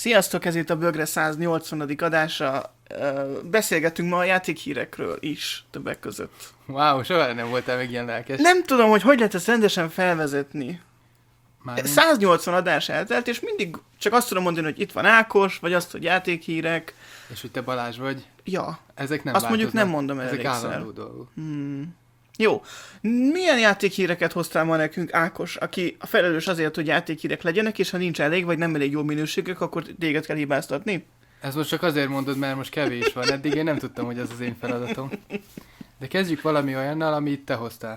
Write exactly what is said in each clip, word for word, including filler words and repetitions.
Sziasztok, ez itt a Bögre száznyolcvanadik adása. Beszélgetünk ma a játékhírekről is, többek között. Wow, soha nem voltál még ilyen lelkes. Nem tudom, hogy hogy lehet ezt rendesen felvezetni. Már száznyolcvan adás eltelt, és mindig csak azt tudom mondani, hogy itt van Ákos, vagy azt, hogy játékhírek. És hogy te Balázs vagy. Ja. Ezek nem azt változnak. mondjuk nem mondom el Ezek elégszer. állandó dolgok. Hmm. Jó. Milyen játékhíreket hoztál ma nekünk, Ákos, aki a felelős azért, hogy játékhírek legyenek, és ha nincs elég, vagy nem elég jó minőségek, akkor téged kell hibáztatni? Ez most csak azért mondod, mert most kevés van. Eddig én nem tudtam, hogy ez az én feladatom. De kezdjük valami olyannal, amit te hoztál.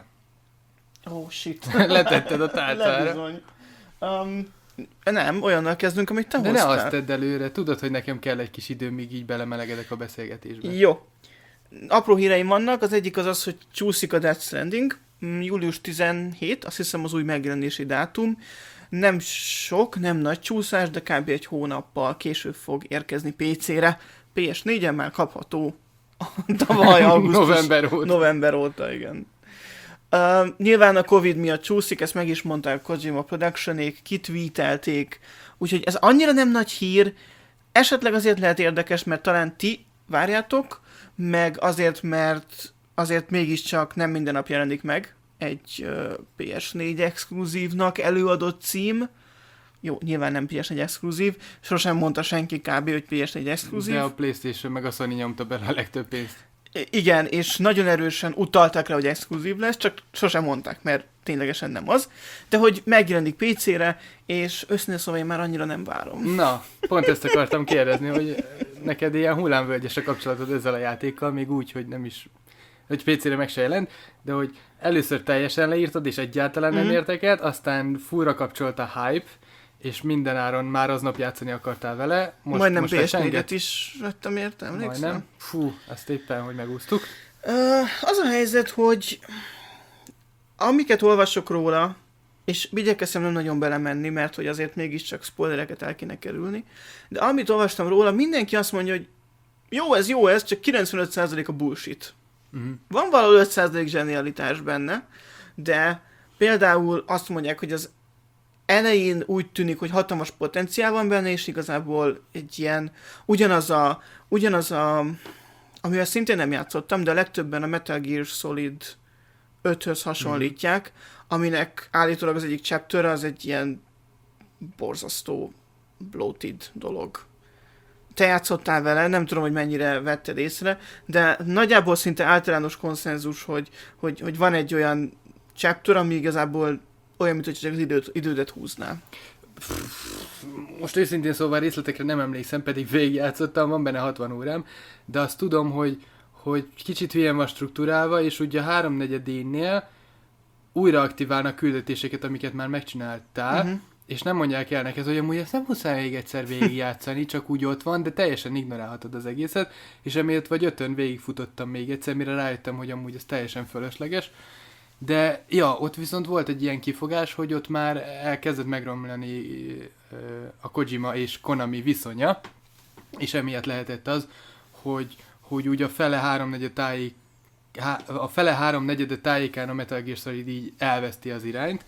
Oh, shit. Letetted a tálcára. Lebizony. Um, nem, olyannal kezdünk, amit te De hoztál. ne azt tedd előre. Tudod, hogy nekem kell egy kis idő, míg így belemelegedek a beszélgetésbe. Jó. Apró híreim vannak, az egyik az az, hogy csúszik a Death Stranding, július tizenhetedike, azt hiszem az új megjelenési dátum. Nem sok, nem nagy csúszás, de kb. Egy hónappal később fog érkezni pé cére. pé es négyen már kapható tavaly augusztus. november óta. November óta, igen. Uh, nyilván a Covid miatt csúszik, ezt meg is mondták Kojima Productionék, kitweetelték, úgyhogy ez annyira nem nagy hír, esetleg azért lehet érdekes, mert talán ti várjátok, meg azért, mert azért mégiscsak nem minden nap jelenik meg egy uh, pé es négy exkluzívnak előadott cím. Jó, nyilván nem pé es négy exkluzív, sosem mondta senki kb. Hogy pé es négy exkluzív. De a PlayStation meg a Sony nyomta bele a legtöbb pénzt. Igen, és nagyon erősen utalták rá, hogy exkluzív lesz, csak sosem mondták, mert ténylegesen nem az. De hogy megjelenik pé cére, és őszintén szóval én már annyira nem várom. Na, pont ezt akartam kérdezni, hogy neked ilyen hullámvölgyes a kapcsolatod ezzel a játékkal, még úgy, hogy nem is, hogy pé cére meg se jelent, de hogy először teljesen leírtad, és egyáltalán nem mm-hmm. értekelt, aztán fúra kapcsolt a hype, és mindenáron már aznap játszani akartál vele. Most, Majdnem most pé es négyet is vettem érte, emlékszem? Majdnem. Fú, ezt éppen, hogy megúsztuk. Uh, az a helyzet, hogy amiket olvasok róla, és igyekeztem nem nagyon belemenni, mert hogy azért mégiscsak spoilereket el kéne kerülni, de amit olvastam róla, mindenki azt mondja, hogy jó ez, jó ez, csak kilencvenöt százalék a bullshit. Uh-huh. Van valahol öt százalék zsenialitás benne, de például azt mondják, hogy az elején úgy tűnik, hogy hatalmas potenciál van benne, és igazából egy ilyen, ugyanaz a, ugyanaz a, amivel szintén nem játszottam, de a legtöbben a Metal Gear Solid öthöz hasonlítják, mm. aminek állítólag az egyik chapter az egy ilyen borzasztó bloated dolog. Te játszottál vele, nem tudom, hogy mennyire vetted észre, de nagyjából szinte általános konszenzus, hogy, hogy, hogy van egy olyan chapter, ami igazából olyan, mint hogy csak az időt, idődet húzná. Most őszintén szóval részletekre nem emlékszem, pedig végigjátszottam, van benne hatvan órám, de azt tudom, hogy, hogy kicsit hülyen van struktúrálva, és ugye a háromnegyedénél újra aktiválnak küldetéseket, amiket már megcsináltál, uh-huh. és nem mondják el neked, hogy amúgy ezt nem muszáj még egyszer végigjátszani, csak úgy ott van, de teljesen ignorálhatod az egészet, és emiatt vagy ötön végigfutottam még egyszer, mire rájöttem, hogy amúgy ez teljesen fölösleges. De, ja, ott viszont volt egy ilyen kifogás, hogy ott már elkezdett megromlani uh, a Kojima és Konami viszonya, és emiatt lehetett az, hogy, hogy úgy a fele háromnegyed tájék, há, a fele háromnegyede tájékán a Metal Gear Solid így elveszti az irányt,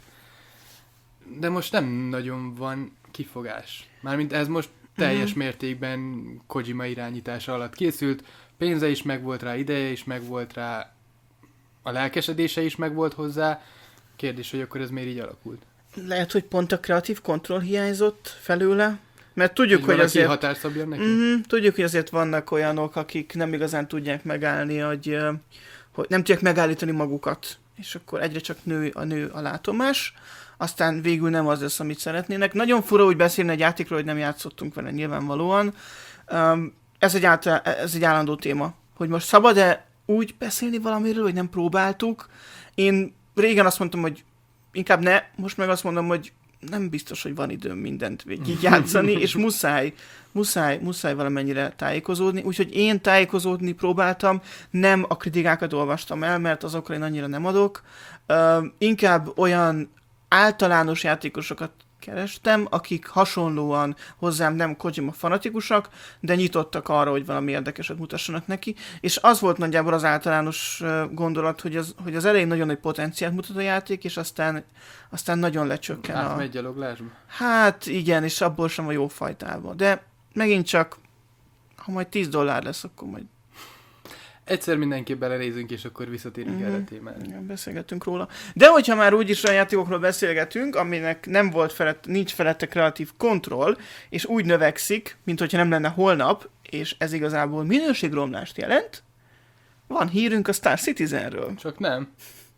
de most nem nagyon van kifogás. Mármint ez most teljes mm-hmm. mértékben Kojima irányítása alatt készült, pénze is megvolt rá, ideje is megvolt rá, a lelkesedése is megvolt hozzá. Kérdés, hogy akkor ez miért így alakult? Lehet, hogy pont a kreatív kontroll hiányzott felőle, mert tudjuk, hogy, hogy azért... határt szabjon neki? Mm, tudjuk, hogy azért vannak olyanok, akik nem igazán tudják megállni, hogy, hogy nem tudják megállítani magukat, és akkor egyre csak nő a nő a látomás, aztán végül nem az lesz, amit szeretnének. Nagyon fura úgy beszélni egy játékról, hogy nem játszottunk vele nyilvánvalóan. Ez egy, által, ez egy állandó téma, hogy most szabad-e úgy beszélni valamiről, hogy nem próbáltuk. Én régen azt mondtam, hogy inkább ne, most meg azt mondom, hogy nem biztos, hogy van időm mindent végig játszani, és muszáj, muszáj, muszáj valamennyire tájékozódni. Úgyhogy én tájékozódni próbáltam, nem a kritikákat olvastam el, mert azokra én annyira nem adok. Uh, inkább olyan általános játékosokat kerestem, akik hasonlóan hozzám nem Kojima fanatikusak, de nyitottak arra, hogy valami érdekeset mutassanak neki, és az volt nagyjából az általános gondolat, hogy az, hogy az elején nagyon nagy potenciált mutat a játék, és aztán, aztán nagyon lecsökken a... Átmegy gyaloglásba? Hát igen, és abból sem a jó fajtába. De megint csak, ha majd tíz dollár lesz, akkor majd... Egyszer mindenképp belenézünk, és akkor visszatérünk Mm-hmm. erre a témára. Igen, beszélgetünk róla. De hogyha már úgyis a játékokról beszélgetünk, aminek nem volt felett, nincs felette kreatív kontroll, és úgy növekszik, mint hogyha nem lenne holnap, és ez igazából minőségromlást jelent, van hírünk a Star Citizenről. Csak nem.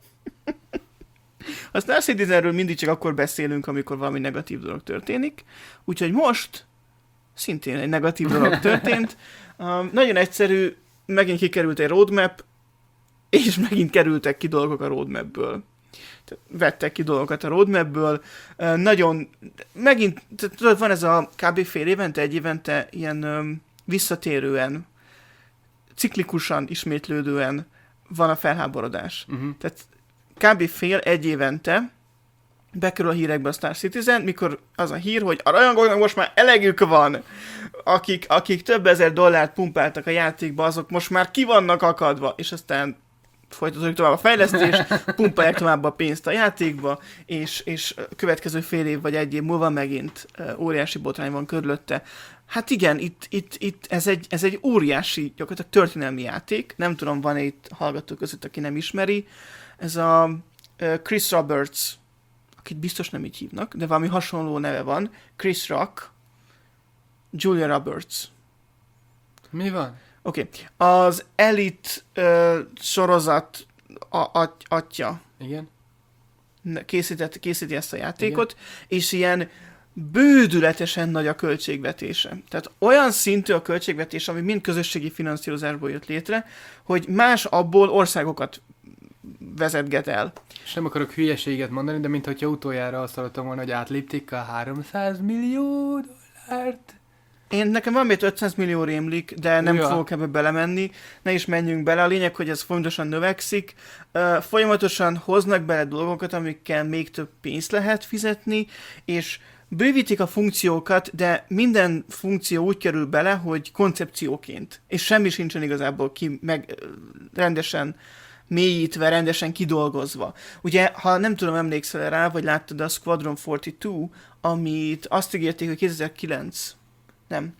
A Star Citizenről mindig csak akkor beszélünk, amikor valami negatív dolog történik, úgyhogy most szintén egy negatív dolog történt. Um, nagyon egyszerű, megint kikerült egy roadmap, és megint kerültek ki dolgok a roadmapből. Tehát vettek ki dolgokat a roadmapből. Uh, nagyon, megint, tudod, van ez a kb. Fél évente, egy évente ilyen um, visszatérően, ciklikusan, ismétlődően van a felháborodás. Uh-huh. Tehát kb. Fél, egy évente bekerül a hírekbe a Star Citizen, mikor az a hír, hogy a rajongóknak most már elegük van, akik, akik több ezer dollárt pumpáltak a játékba, azok most már ki vannak akadva, és aztán folytatódik tovább a fejlesztés, pumpálják tovább a pénzt a játékba, és, és következő fél év vagy egy év múlva megint uh, óriási botrány van körülötte. Hát igen, itt, itt, itt ez, egy, ez egy óriási, gyakorlatilag történelmi játék, nem tudom, van-e itt hallgatók között, aki nem ismeri, ez a uh, Chris Roberts, akit biztos nem így hívnak, de valami hasonló neve van, Chris Rock, Julia Roberts. Mi van? Oké. Okay. Az Elite uh, sorozat a, a, atya Igen? készített, készíti ezt a játékot, igen. És ilyen bődületesen nagy a költségvetése. Tehát olyan szintű a költségvetés, ami mind közösségi finanszírozásból jött létre, hogy más abból országokat vezetget el. És nem akarok hülyeséget mondani, de mintha utoljára azt hallottam volna, hogy átlépték a háromszáz millió dollárt. Én nekem van még ötszáz millió rémlik, de nem ja. fogok ebbe belemenni. Ne is menjünk bele. A lényeg, hogy ez folyamatosan növekszik. Uh, folyamatosan hoznak bele dolgokat, amikkel még több pénzt lehet fizetni, és bővítik a funkciókat, de minden funkció úgy kerül bele, hogy koncepcióként. És semmi sincsen igazából ki meg rendesen mélyítve, rendesen kidolgozva. Ugye, ha nem tudom, emlékszel rá, vagy láttad a Squadron negyvenkettő, amit azt ígérték, hogy kétezer-kilenc, nem,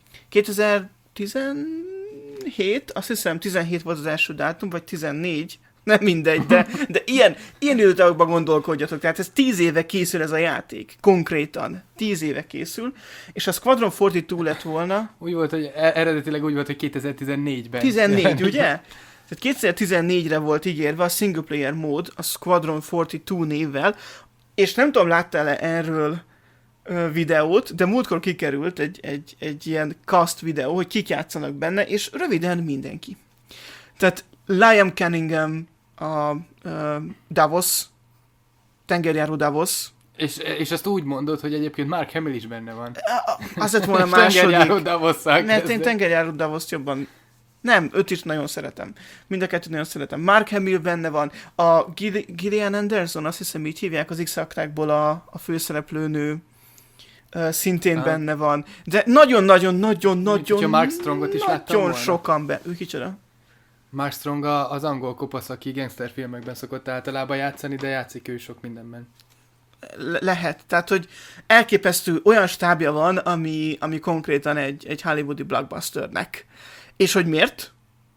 kétezer-tizenhét, azt hiszem tizenhét volt az első dátum, vagy tizennégy, nem mindegy, de, de ilyen, ilyen időtávokban gondolkodjatok, tehát ez tíz éve készül ez a játék, konkrétan, tíz éve készül, és a Squadron negyvenkettő lett volna... Úgy volt, hogy eredetileg úgy volt, hogy kétezer-tizennégyben. tizennégy, ugye? Tehát kétezer-tizennégyre volt ígérve a single player mód a Squadron negyvenkettő névvel, és nem tudom, láttál-e erről ö, videót, de múltkor kikerült egy, egy, egy ilyen cast videó, hogy kik játszanak benne, és röviden mindenki. Tehát Liam Cunningham, a ö, Davos, tengerjáró Davos. És, és ezt úgy mondod, hogy egyébként Mark Hamill is benne van. Az lett volna a második. Mert én tengerjáró Davoszt jobban... Nem, őt is nagyon szeretem. Mind a kettőt nagyon szeretem. Mark Hamill benne van. A Gillian Anderson, azt hiszem így hívják az X-aktákból a, a főszereplőnő, uh, szintén ah. benne van. De nagyon-nagyon-nagyon-nagyon Mark Strongot is láttam nagyon volna. sokan be. Ő kicsoda? Mark Strong az angol kopasz, aki gangsterfilmekben szokott általában játszani, de játszik ő sok mindenben. Le- lehet. Tehát, hogy elképesztő olyan stábja van, ami, ami konkrétan egy, egy hollywoodi blockbusternek. És hogy miért?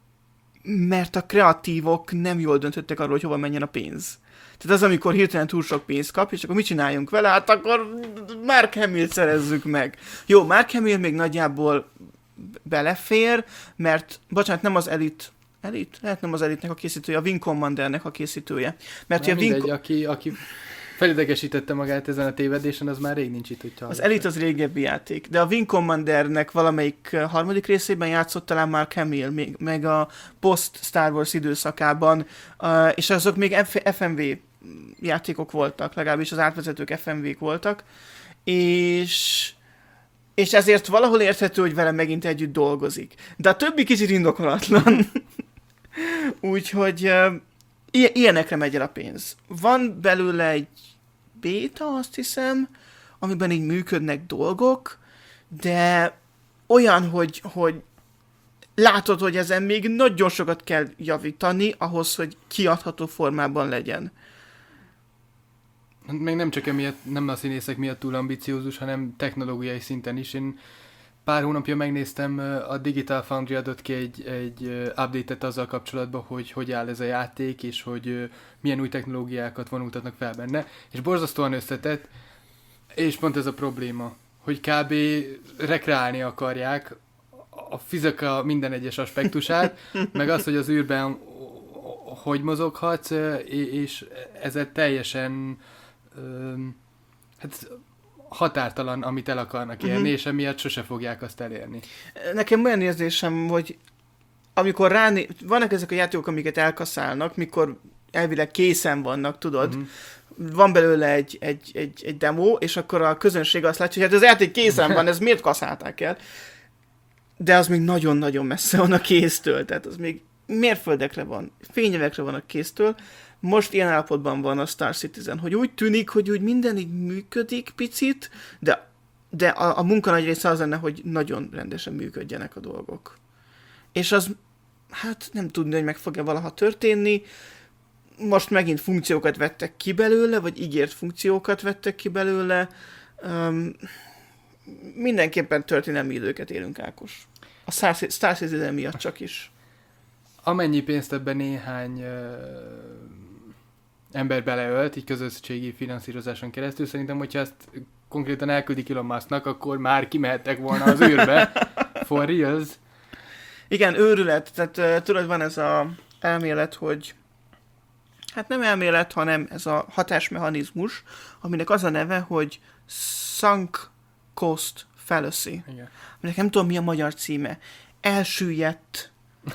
Mert a kreatívok nem jól döntöttek arról, hogy hova menjen a pénz. Tehát az, amikor hirtelen túl sok pénzt kap, és akkor mit csináljunk vele? Hát akkor Mark Hamill szerezzük meg. Jó, Mark Hamill még nagyjából belefér, mert, bocsánat, nem az Elite, Elite? Lehet nem az Elite-nek a készítője, a Wing Commandernek a készítője. Mert nem a Wing... mindegy, aki, aki felidegesítette magát ezen a tévedésen, az már rég nincs itt, hogyha... Az Elite az régebbi játék, de a Wing Commandernek valamelyik harmadik részében játszott talán Mark Hamill, még, meg a post-Star Wars időszakában, uh, és azok még F- ef em vé játékok voltak, legalábbis az átvezetők ef em vék voltak, és... és ezért valahol érthető, hogy vele megint együtt dolgozik. De a többi kicsit indokolatlan. Úgyhogy uh, i- ilyenekre megy el a pénz. Van belőle egy béta, azt hiszem, amiben így működnek dolgok, de olyan, hogy, hogy látod, hogy ezen még nagyon sokat kell javítani, ahhoz, hogy kiadható formában legyen. Még nem csak emiatt, nem a színészek miatt túl ambiciózus, hanem technológiai szinten is. Én pár hónapja megnéztem, a Digital Foundry adott ki egy, egy update-et azzal kapcsolatban, hogy hogy áll ez a játék, és hogy milyen új technológiákat vonultatnak fel benne, és borzasztóan összetett, és pont ez a probléma, hogy kb. Rekreálni akarják a fizika minden egyes aspektusát, meg az, hogy az űrben hogy mozoghatsz, és ezzel teljesen hát határtalan, amit el akarnak érni, uh-huh. és emiatt sose fogják azt elérni. Nekem olyan érzésem, hogy amikor ráné... vannak ezek a játékok, amiket elkaszálnak, mikor elvileg készen vannak, tudod, uh-huh. van belőle egy, egy, egy, egy demo, és akkor a közönség azt látja, hogy hát az játék készen van, ez miért kaszálták el? De az még nagyon-nagyon messze van a kéztől, tehát az még mérföldekre van, fényévekre van a kéztől. Most ilyen állapotban van a Star Citizen, hogy úgy tűnik, hogy úgy minden így működik picit, de, de a, a munka nagy része az lenne, hogy nagyon rendesen működjenek a dolgok. És az, hát nem tudni, hogy meg fog-e valaha történni. Most megint funkciókat vettek ki belőle, vagy ígért funkciókat vettek ki belőle. Um, mindenképpen történelmi időket élünk, Ákos. A Star Citizen miatt csak is. Amennyi pénzt ebben néhány uh, ember beleölt, így közösségi finanszírozáson keresztül, szerintem, hogyha ezt konkrétan elküldik Elon Musknak, akkor már kimehettek volna az űrbe. For reals. Igen, őrület. Tehát uh, tudod, van ez az elmélet, hogy hát nem elmélet, hanem ez a hatásmechanizmus, aminek az a neve, hogy sunk cost fallacy. Igen. Aminek nem tudom, mi a magyar címe. Elsüllyedt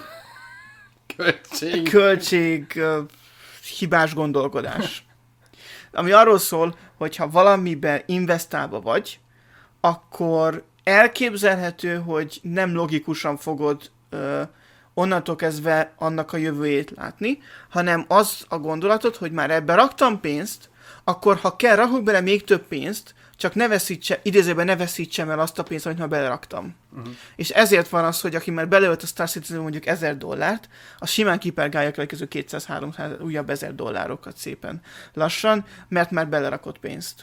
Költség. Költség uh, hibás gondolkodás. Ami arról szól, hogy ha valamiben investálva vagy, akkor elképzelhető, hogy nem logikusan fogod uh, onnantól kezdve annak a jövőjét látni, hanem az a gondolatod, hogy már ebbe raktam pénzt, akkor ha kell, rakok bele még több pénzt, csak ne veszítse, idézőben ne veszítsem el azt a pénzt, amit már beleraktam. Uh-huh. És ezért van az, hogy aki már beleölt a Star Citizen mondjuk ezer dollárt, az simán kipergálja a következő kétszáz-háromszáz újabb ezer dollárokat szépen lassan, mert már belerakott pénzt.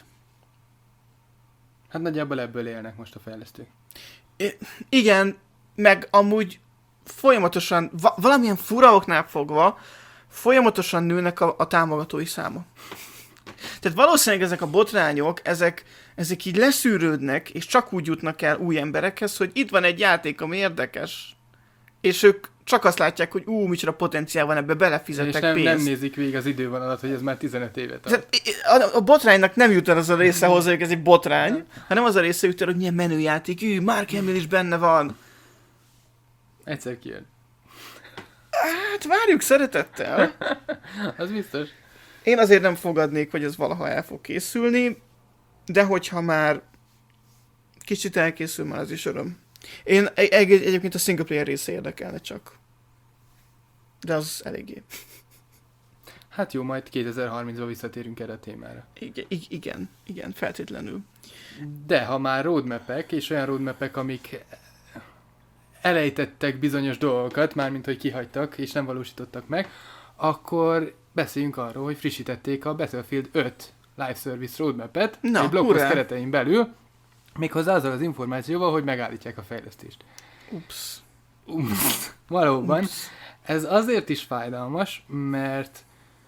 Hát nagyjából ebből élnek most a fejlesztők. I- igen, meg amúgy folyamatosan, va- valamilyen fura oknál fogva, folyamatosan nőnek a, a támogatói száma. Tehát valószínűleg ezek a botrányok, ezek, ezek így leszűrődnek, és csak úgy jutnak el új emberekhez, hogy itt van egy játék, ami érdekes, és ők csak azt látják, hogy ú, micsoda potenciál van ebbe, belefizettek és nem, pénzt. nem nézik végig az idővonalat, hogy ez már tizenöt évet tart. A, a botránynak nem jut el az a része hozzá, hogy ez egy botrány, hanem az a része jut el, hogy milyen menő játék, ű, Mark Hamill is benne van. Egyszer kijön. Hát várjuk szeretettel. Az biztos. Én azért nem fogadnék, hogy ez valaha el fog készülni, de hogyha már kicsit elkészül, már az is öröm. Én egy, egyébként a single player része érdekelne csak. De az eléggé. Hát jó, majd kétezer-harmincban visszatérünk erre a témára. Igen, igen, igen, feltétlenül. De ha már roadmap-ek, és olyan roadmap-ek, amik elejtettek bizonyos dolgokat, mármint hogy kihagytak, és nem valósítottak meg, akkor beszéljünk arról, hogy frissítették a Battlefield öt live service roadmap-et Na, egy blogpost keretein belül, méghozzá azzal az információval, hogy megállítják a fejlesztést. Ups. Ups. Valóban. Ups. Ez azért is fájdalmas, mert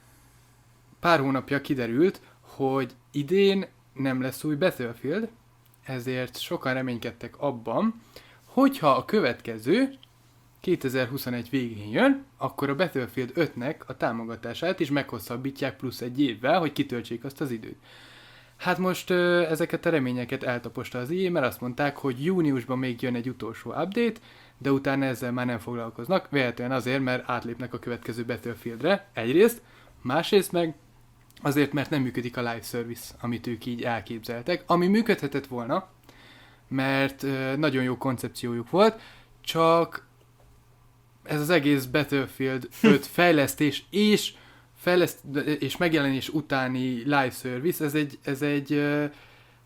pár hónapja kiderült, hogy idén nem lesz új Battlefield, ezért sokan reménykedtek abban, hogyha a következő kétezer-huszonegy végén jön, akkor a Battlefield ötnek a támogatását is meghosszabbítják plusz egy évvel, hogy kitöltsék azt az időt. Hát most ö, ezeket a reményeket eltaposta az i á, mert azt mondták, hogy júniusban még jön egy utolsó update, de utána ezzel már nem foglalkoznak, véletlenül azért, mert átlépnek a következő Battlefieldre, egyrészt, másrészt meg azért, mert nem működik a live service, amit ők így elképzeltek, ami működhetett volna, mert ö, nagyon jó koncepciójuk volt, csak ez az egész Battlefield öt fejlesztés és, fejleszt, és megjelenés utáni live service, ez egy, ez egy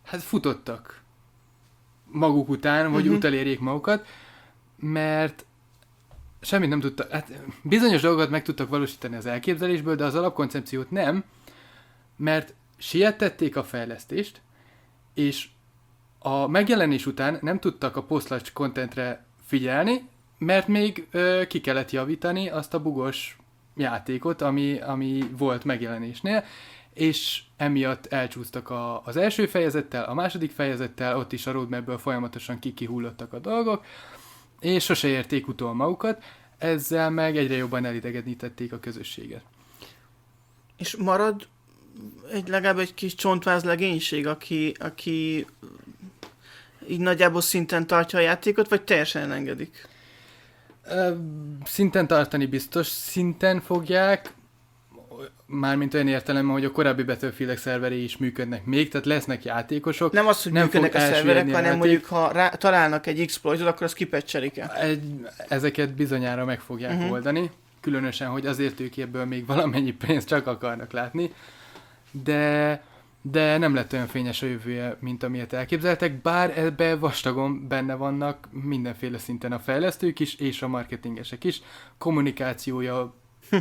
hát futottak maguk után, vagy uh-huh. utalérjék magukat, mert semmit nem tudtak, hát bizonyos dolgokat meg tudtak valósítani az elképzelésből, de az alapkoncepciót nem, mert siettették a fejlesztést, és a megjelenés után nem tudtak a post-launch contentre figyelni, mert még ö, ki kellett javítani azt a bugos játékot, ami, ami volt megjelenésnél, és emiatt elcsúsztak a, az első fejezettel, a második fejezettel, ott is a roadmapből folyamatosan kikihullottak a dolgok, és sose érték utol magukat, ezzel meg egyre jobban elidegenítették a közösséget. És marad egy, legalább egy kis csontváz legénység, aki, aki így nagyjából szinten tartja a játékot, vagy teljesen elengedik? Szinten tartani biztos szinten fogják, mármint olyan értelemben, hogy a korábbi Battlefield-ek szerverei is működnek még, tehát lesznek játékosok. Nem az, hogy nem működnek a szerverek, hanem mondjuk, ha rá, találnak egy exploitot, akkor azt kipecselik-e? Egy, ezeket bizonyára meg fogják uh-huh. oldani, különösen, hogy azért ők ebből még valamennyi pénzt csak akarnak látni, de, de nem lett olyan fényes a jövője, mint amilyet elképzeltek, bár ebbe vastagon benne vannak mindenféle szinten a fejlesztők is, és a marketingesek is. Kommunikációja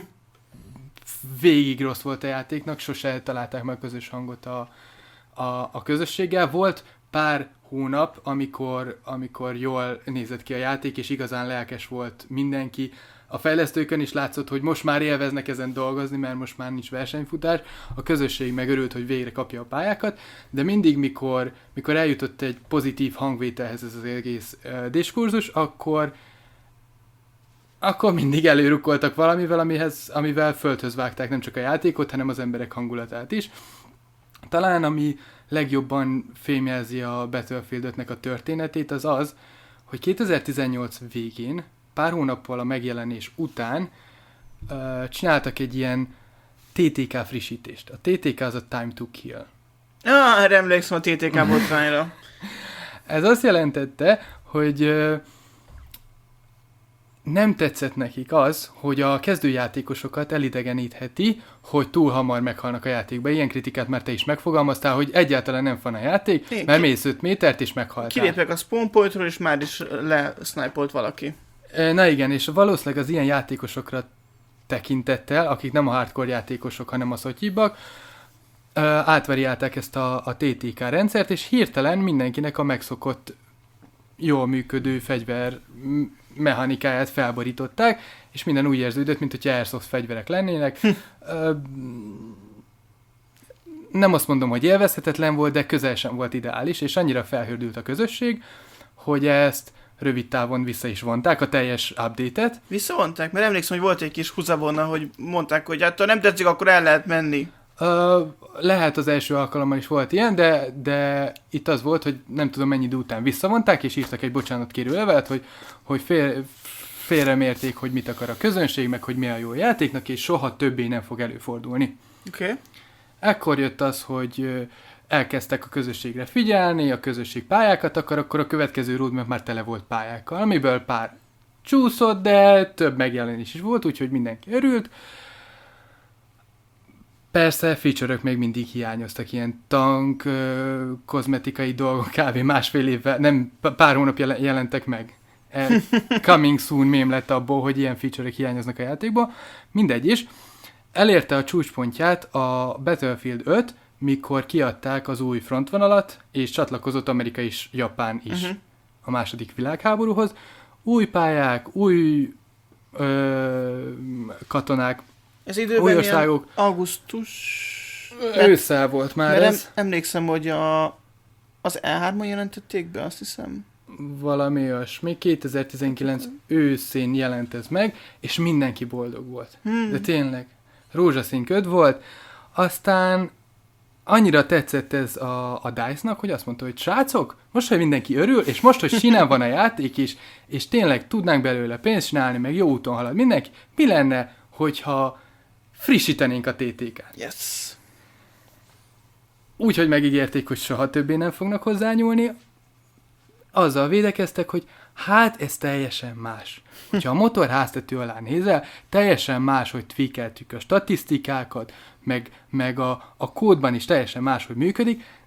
végig rossz volt a játéknak, sose találták meg közös hangot a, a, a közösséggel. Volt pár hónap, amikor, amikor jól nézett ki a játék, és igazán lelkes volt mindenki. A fejlesztőkön is látszott, hogy most már élveznek ezen dolgozni, mert most már nincs versenyfutás. A közösség meg örült, hogy végre kapja a pályákat, de mindig, mikor, mikor eljutott egy pozitív hangvételhez ez az egész uh, diskurzus, akkor akkor mindig előrukkoltak valamivel, amihez, amivel földhöz vágták nem csak a játékot, hanem az emberek hangulatát is. Talán ami legjobban fémjelzi a Battlefield ötnek a történetét, az az, hogy kétezer-tizennyolc végén, pár hónappal a megjelenés után uh, csináltak egy ilyen té té ká frissítést. A té té ká az a Time to Kill. Ah, erre emlékszem a té té ká botrányra. Ez azt jelentette, hogy uh, nem tetszett nekik az, hogy a kezdőjátékosokat elidegenítheti, hogy túl hamar meghalnak a játékba. Ilyen kritikát már te is megfogalmaztál, hogy egyáltalán nem van a játék, Én, mert ki... mész öt métert és meghaltál. Kilépek a spawn pointról, és már is lesznipolt valaki. Na igen, és valószínűleg az ilyen játékosokra tekintettel, akik nem a hardcore játékosok, hanem a szotyibak, átvariálták ezt a, a té té ká rendszert, és hirtelen mindenkinek a megszokott, jól működő fegyver mechanikáját felborították, és minden úgy érződött, mint hogyha airsoft fegyverek lennének. Nem azt mondom, hogy élvezhetetlen volt, de közel sem volt ideális, és annyira felhördült a közösség, hogy ezt rövid távon vissza is vonták, a teljes update-et. Visszavonták? Mert emlékszem, hogy volt egy kis húzavonna, hogy mondták, hogy hát ha nem tetszik, akkor el lehet menni. Uh, lehet az első alkalommal is volt ilyen, de, de itt az volt, hogy nem tudom mennyi idő után visszavonták, és írtak egy bocsánatkérő levelet, hogy, hogy fél, félremérték, hogy mit akar a közönség, meg hogy mi a jó játéknak, és soha többé nem fog előfordulni. Oké. Okay. Ekkor jött az, hogy elkezdtek a közösségre figyelni, a közösség pályákat akar, akkor a következő roadmap már tele volt pályákkal, amiből pár csúszott, de több megjelenés is volt, úgyhogy mindenki örült. Persze, feature-ök még mindig hiányoztak, ilyen tank, ö, kozmetikai dolgok, kb. Másfél évvel, nem, pár hónap jelentek meg. E, coming soon mém lett abból, hogy ilyen feature-ök hiányoznak a játékból. Mindegy is. Elérte a csúcspontját a Battlefield öt, mikor kiadták az új frontvonalat, és csatlakozott Amerika és Japán is uh-huh. a második világháborúhoz. Új pályák, új ö, katonák, ez időben ilyen augusztus... Ősszel volt már mert ez. Em, emlékszem, hogy a, az E hármon jelentették be, azt hiszem. Valami olyasmi. kétezer-tizenkilenc őszén jelent ez meg, és mindenki boldog volt. Hmm. De tényleg. Rózsaszín köd volt. Aztán annyira tetszett ez a, a DICE-nak, hogy azt mondta, hogy srácok, most, hogy mindenki örül, és most, hogy sinem van a játék is, és tényleg tudnánk belőle pénzt csinálni, meg jó úton halad mindenki, mi lenne, hogyha frissítenénk a té té kát. Yes. Úgy, hogy megígérték, hogy soha többé nem fognak hozzányúlni, azzal védekeztek, hogy hát ez teljesen más. Hogyha a motor háztető alá nézel, teljesen más, hogy tweakeltük a statisztikákat, meg, meg a, a kódban is teljesen más, hogy működik,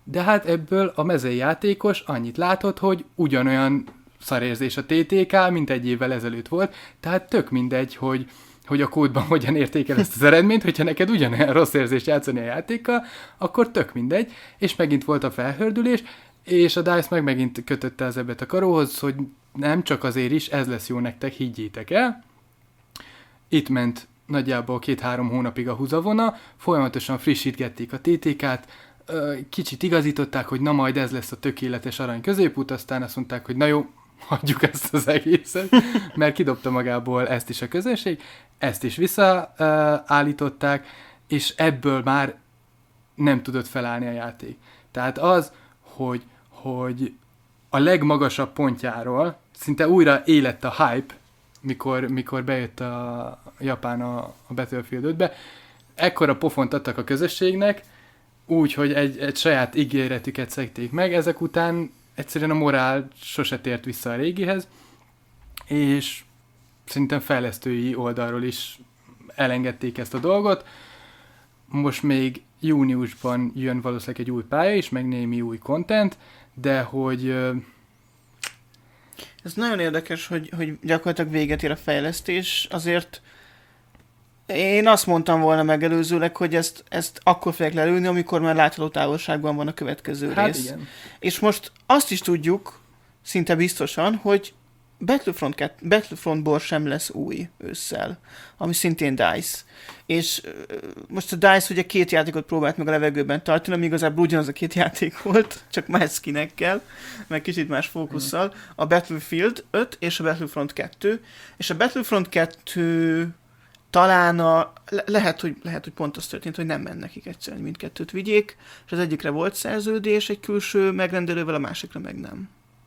de hát ebből a mezei játékos annyit látott, hogy ugyanolyan szarérzés a té té ká, mint egy évvel ezelőtt volt, tehát tök mindegy, hogy, hogy a kódban hogyan értékel ezt az eredményt, hogyha neked ugyanolyan rossz érzést játszani a játékkal, akkor tök mindegy, és megint volt a felhördülés, és a DICE meg megint kötötte az ebbet a karóhoz, hogy nem csak azért is, ez lesz jó nektek, higgyétek el. Itt ment nagyjából két-három hónapig a húzavona, folyamatosan frissítgették a té té kát, kicsit igazították, hogy na majd ez lesz a tökéletes arany középút, aztán azt mondták, hogy na jó, hagyjuk ezt az egészet, mert kidobta magából ezt is a közönség, ezt is visszaállították, és ebből már nem tudott felállni a játék. Tehát az, hogy, hogy a legmagasabb pontjáról szinte újra élett a hype, mikor, mikor bejött a Japán a, a Battlefield ötbe, ekkora pofont adtak a közösségnek, úgy, hogy egy, egy saját ígéretüket szekték meg, ezek után egyszerűen a morál sose tért vissza a régihez, és szerintem fejlesztői oldalról is elengedték ezt a dolgot. Most még júniusban jön valószínűleg egy új pálya is, meg némi új content, de hogy... Ez nagyon érdekes, hogy, hogy gyakorlatilag véget ér a fejlesztés, azért én azt mondtam volna megelőzőleg, hogy ezt, ezt akkor fogják lelőni, amikor már látható távolságban van a következő hát rész. Igen. És most azt is tudjuk, szinte biztosan, hogy Battlefront, kettő, Battlefrontból sem lesz új ősszel, ami szintén DICE. És uh, most a DICE ugye két játékot próbált meg a levegőben tartani, ami igazából ugyanaz a két játék volt, csak más skinekkel, meg kicsit más fókusszal. A Battlefield öt és a Battlefront kettő. És a Battlefront kettő talán a, le- lehet, hogy, lehet, hogy pont az történt, hogy nem mennek nekik egyszerűen, hogy mindkettőt vigyék, és az egyikre volt szerződés egy külső megrendelővel, a másikra meg nem.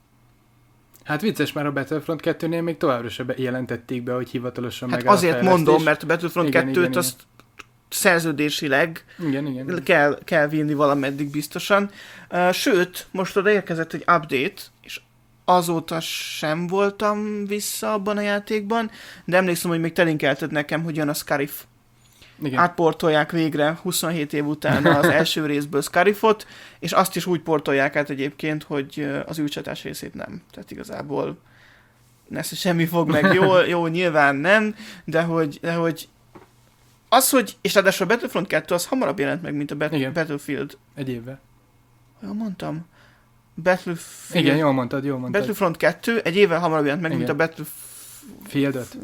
Hát vicces, már a Battlefront kettőnél még továbbra sem jelentették be, hogy hivatalosan hát megáll a azért fejlesztés. mondom, mert a Battlefront igen, kettőt igen, azt igen. szerződésileg igen, igen, igen. Kell, kell vinni valameddig biztosan. Uh, sőt, most oda érkezett egy update, és azóta sem voltam vissza abban a játékban, de emlékszem, hogy még te linkelted nekem, hogy jön a Scarif. Igen. Átportolják végre huszonhét év után az első részből Scarifot, és azt is úgy portolják át egyébként, hogy az űrcsatás részét nem. Tehát igazából nesze semmi fog meg. Jó, jó, nyilván nem, de hogy, de hogy az, hogy, és ráadásul a Battlefront kettő az hamarabb jelent meg, mint a Bat- Battlefield. Egy évvel. Jól mondtam? Battlefield. Igen, jól mondtad, jól mondtad. Battlefront kettő egy évvel hamarabb jelent meg, igen. mint a Battlefield öt.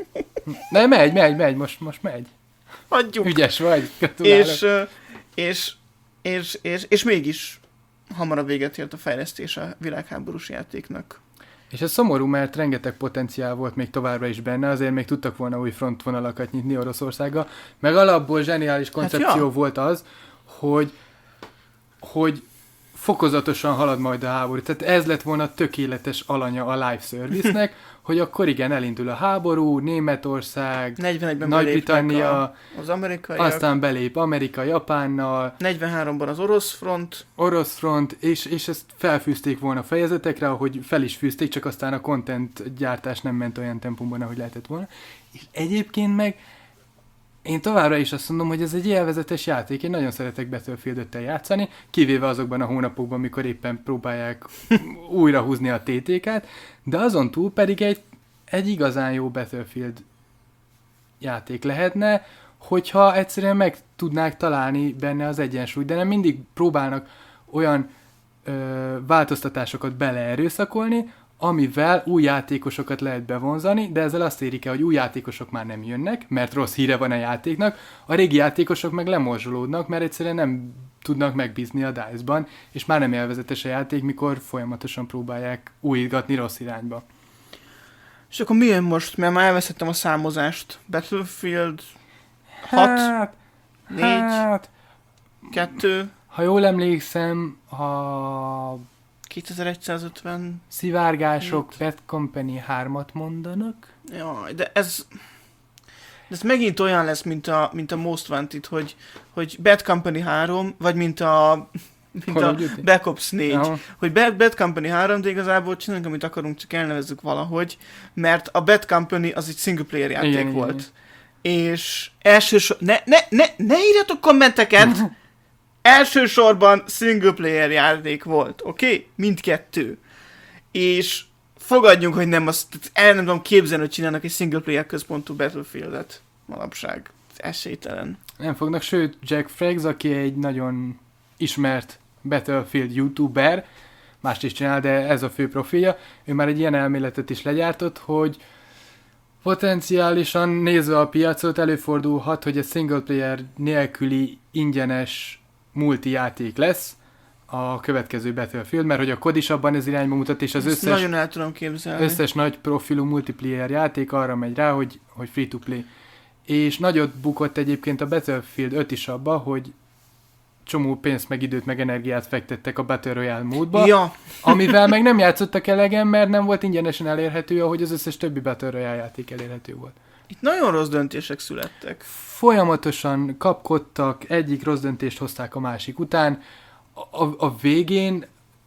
Ne, megy, megy, megy, most, most megy. Adjuk. Ügyes vagy, és, és, és, és, és mégis hamarabb véget ért a fejlesztés a világháborús játéknak. És ez szomorú, mert rengeteg potenciál volt még továbbra is benne, azért még tudtak volna új frontvonalakat nyitni Oroszországgal, meg alapból zseniális koncepció hát ja. volt az, hogy, hogy fokozatosan halad majd a háború. Tehát ez lett volna tökéletes alanya a live service-nek, hogy akkor igen, elindul a háború, Németország, Nagy-Britannia, az amerikaiak, aztán belép Amerika, Japánnal, negyvenháromban az orosz front, orosz front, és, és ezt felfűzték volna fejezetekre, ahogy fel is fűzték, csak aztán a content gyártás nem ment olyan tempóban, ahogy lehetett volna. És egyébként meg én továbbra is azt mondom, hogy ez egy élvezetes játék. Én nagyon szeretek Battlefield öttel játszani, kivéve azokban a hónapokban, amikor éppen próbálják újra húzni a té té kát, de azon túl pedig egy, egy igazán jó Battlefield játék lehetne, hogyha egyszerűen meg tudnák találni benne az egyensúlyt, de nem mindig próbálnak olyan ö, változtatásokat beleerőszakolni, amivel új játékosokat lehet bevonzani, de ezzel azt érik el, hogy új játékosok már nem jönnek, mert rossz híre van a játéknak, a régi játékosok meg lemorzsolódnak, mert egyszerűen nem tudnak megbízni a dice-ban, és már nem élvezetes a játék, mikor folyamatosan próbálják újítgatni rossz irányba. És akkor mi jön most? Mert már elveszettem a számozást. Battlefield hat, hát, négy, hát, kettő, ha jól emlékszem, a kétezer-százötven szivárgások Bad Company hármat mondanak. Jaj, de ez... De ez megint olyan lesz, mint a, mint a Most Wanted, hogy, hogy Bad Company három, vagy mint a, mint a Black Ops négy. Aha. Hogy Bad, Bad Company három, de igazából csinálunk, amit akarunk, csak elnevezzük valahogy, mert a Bad Company az egy single player játék igen, volt. Igen. És elsősor... Ne, ne, ne, ne írjatok kommenteket! elsősorban single player játék volt, oké? Okay? Mindkettő. És fogadjunk, hogy nem azt, el nem tudom képzelni, hogy csinálnak egy single player központú Battlefieldet manapság. Esélytelen. Nem fognak, sőt, Jack Frakes, aki egy nagyon ismert Battlefield youtuber, mást is csinál, de ez a fő profilja, ő már egy ilyen elméletet is legyártott, hogy potenciálisan nézve a piacot előfordulhat, hogy egy single player nélküli ingyenes multijáték lesz a következő Battlefield, mert hogy a kod is abban az irányba mutat, és az Ezt összes, nagyon el tudom képzelni. összes nagy profilú multiplayer játék arra megy rá, hogy, hogy free-to-play. És nagyot bukott egyébként a Battlefield öt is abba, hogy csomó pénzt, meg időt, meg energiát fektettek a Battle Royale módba, ja. amivel meg nem játszottak elegen, mert nem volt ingyenesen elérhető, ahogy az összes többi Battle Royale játék elérhető volt. Itt nagyon rossz döntések születtek. Folyamatosan kapkodtak, egyik rossz döntést hozták a másik után. A, a végén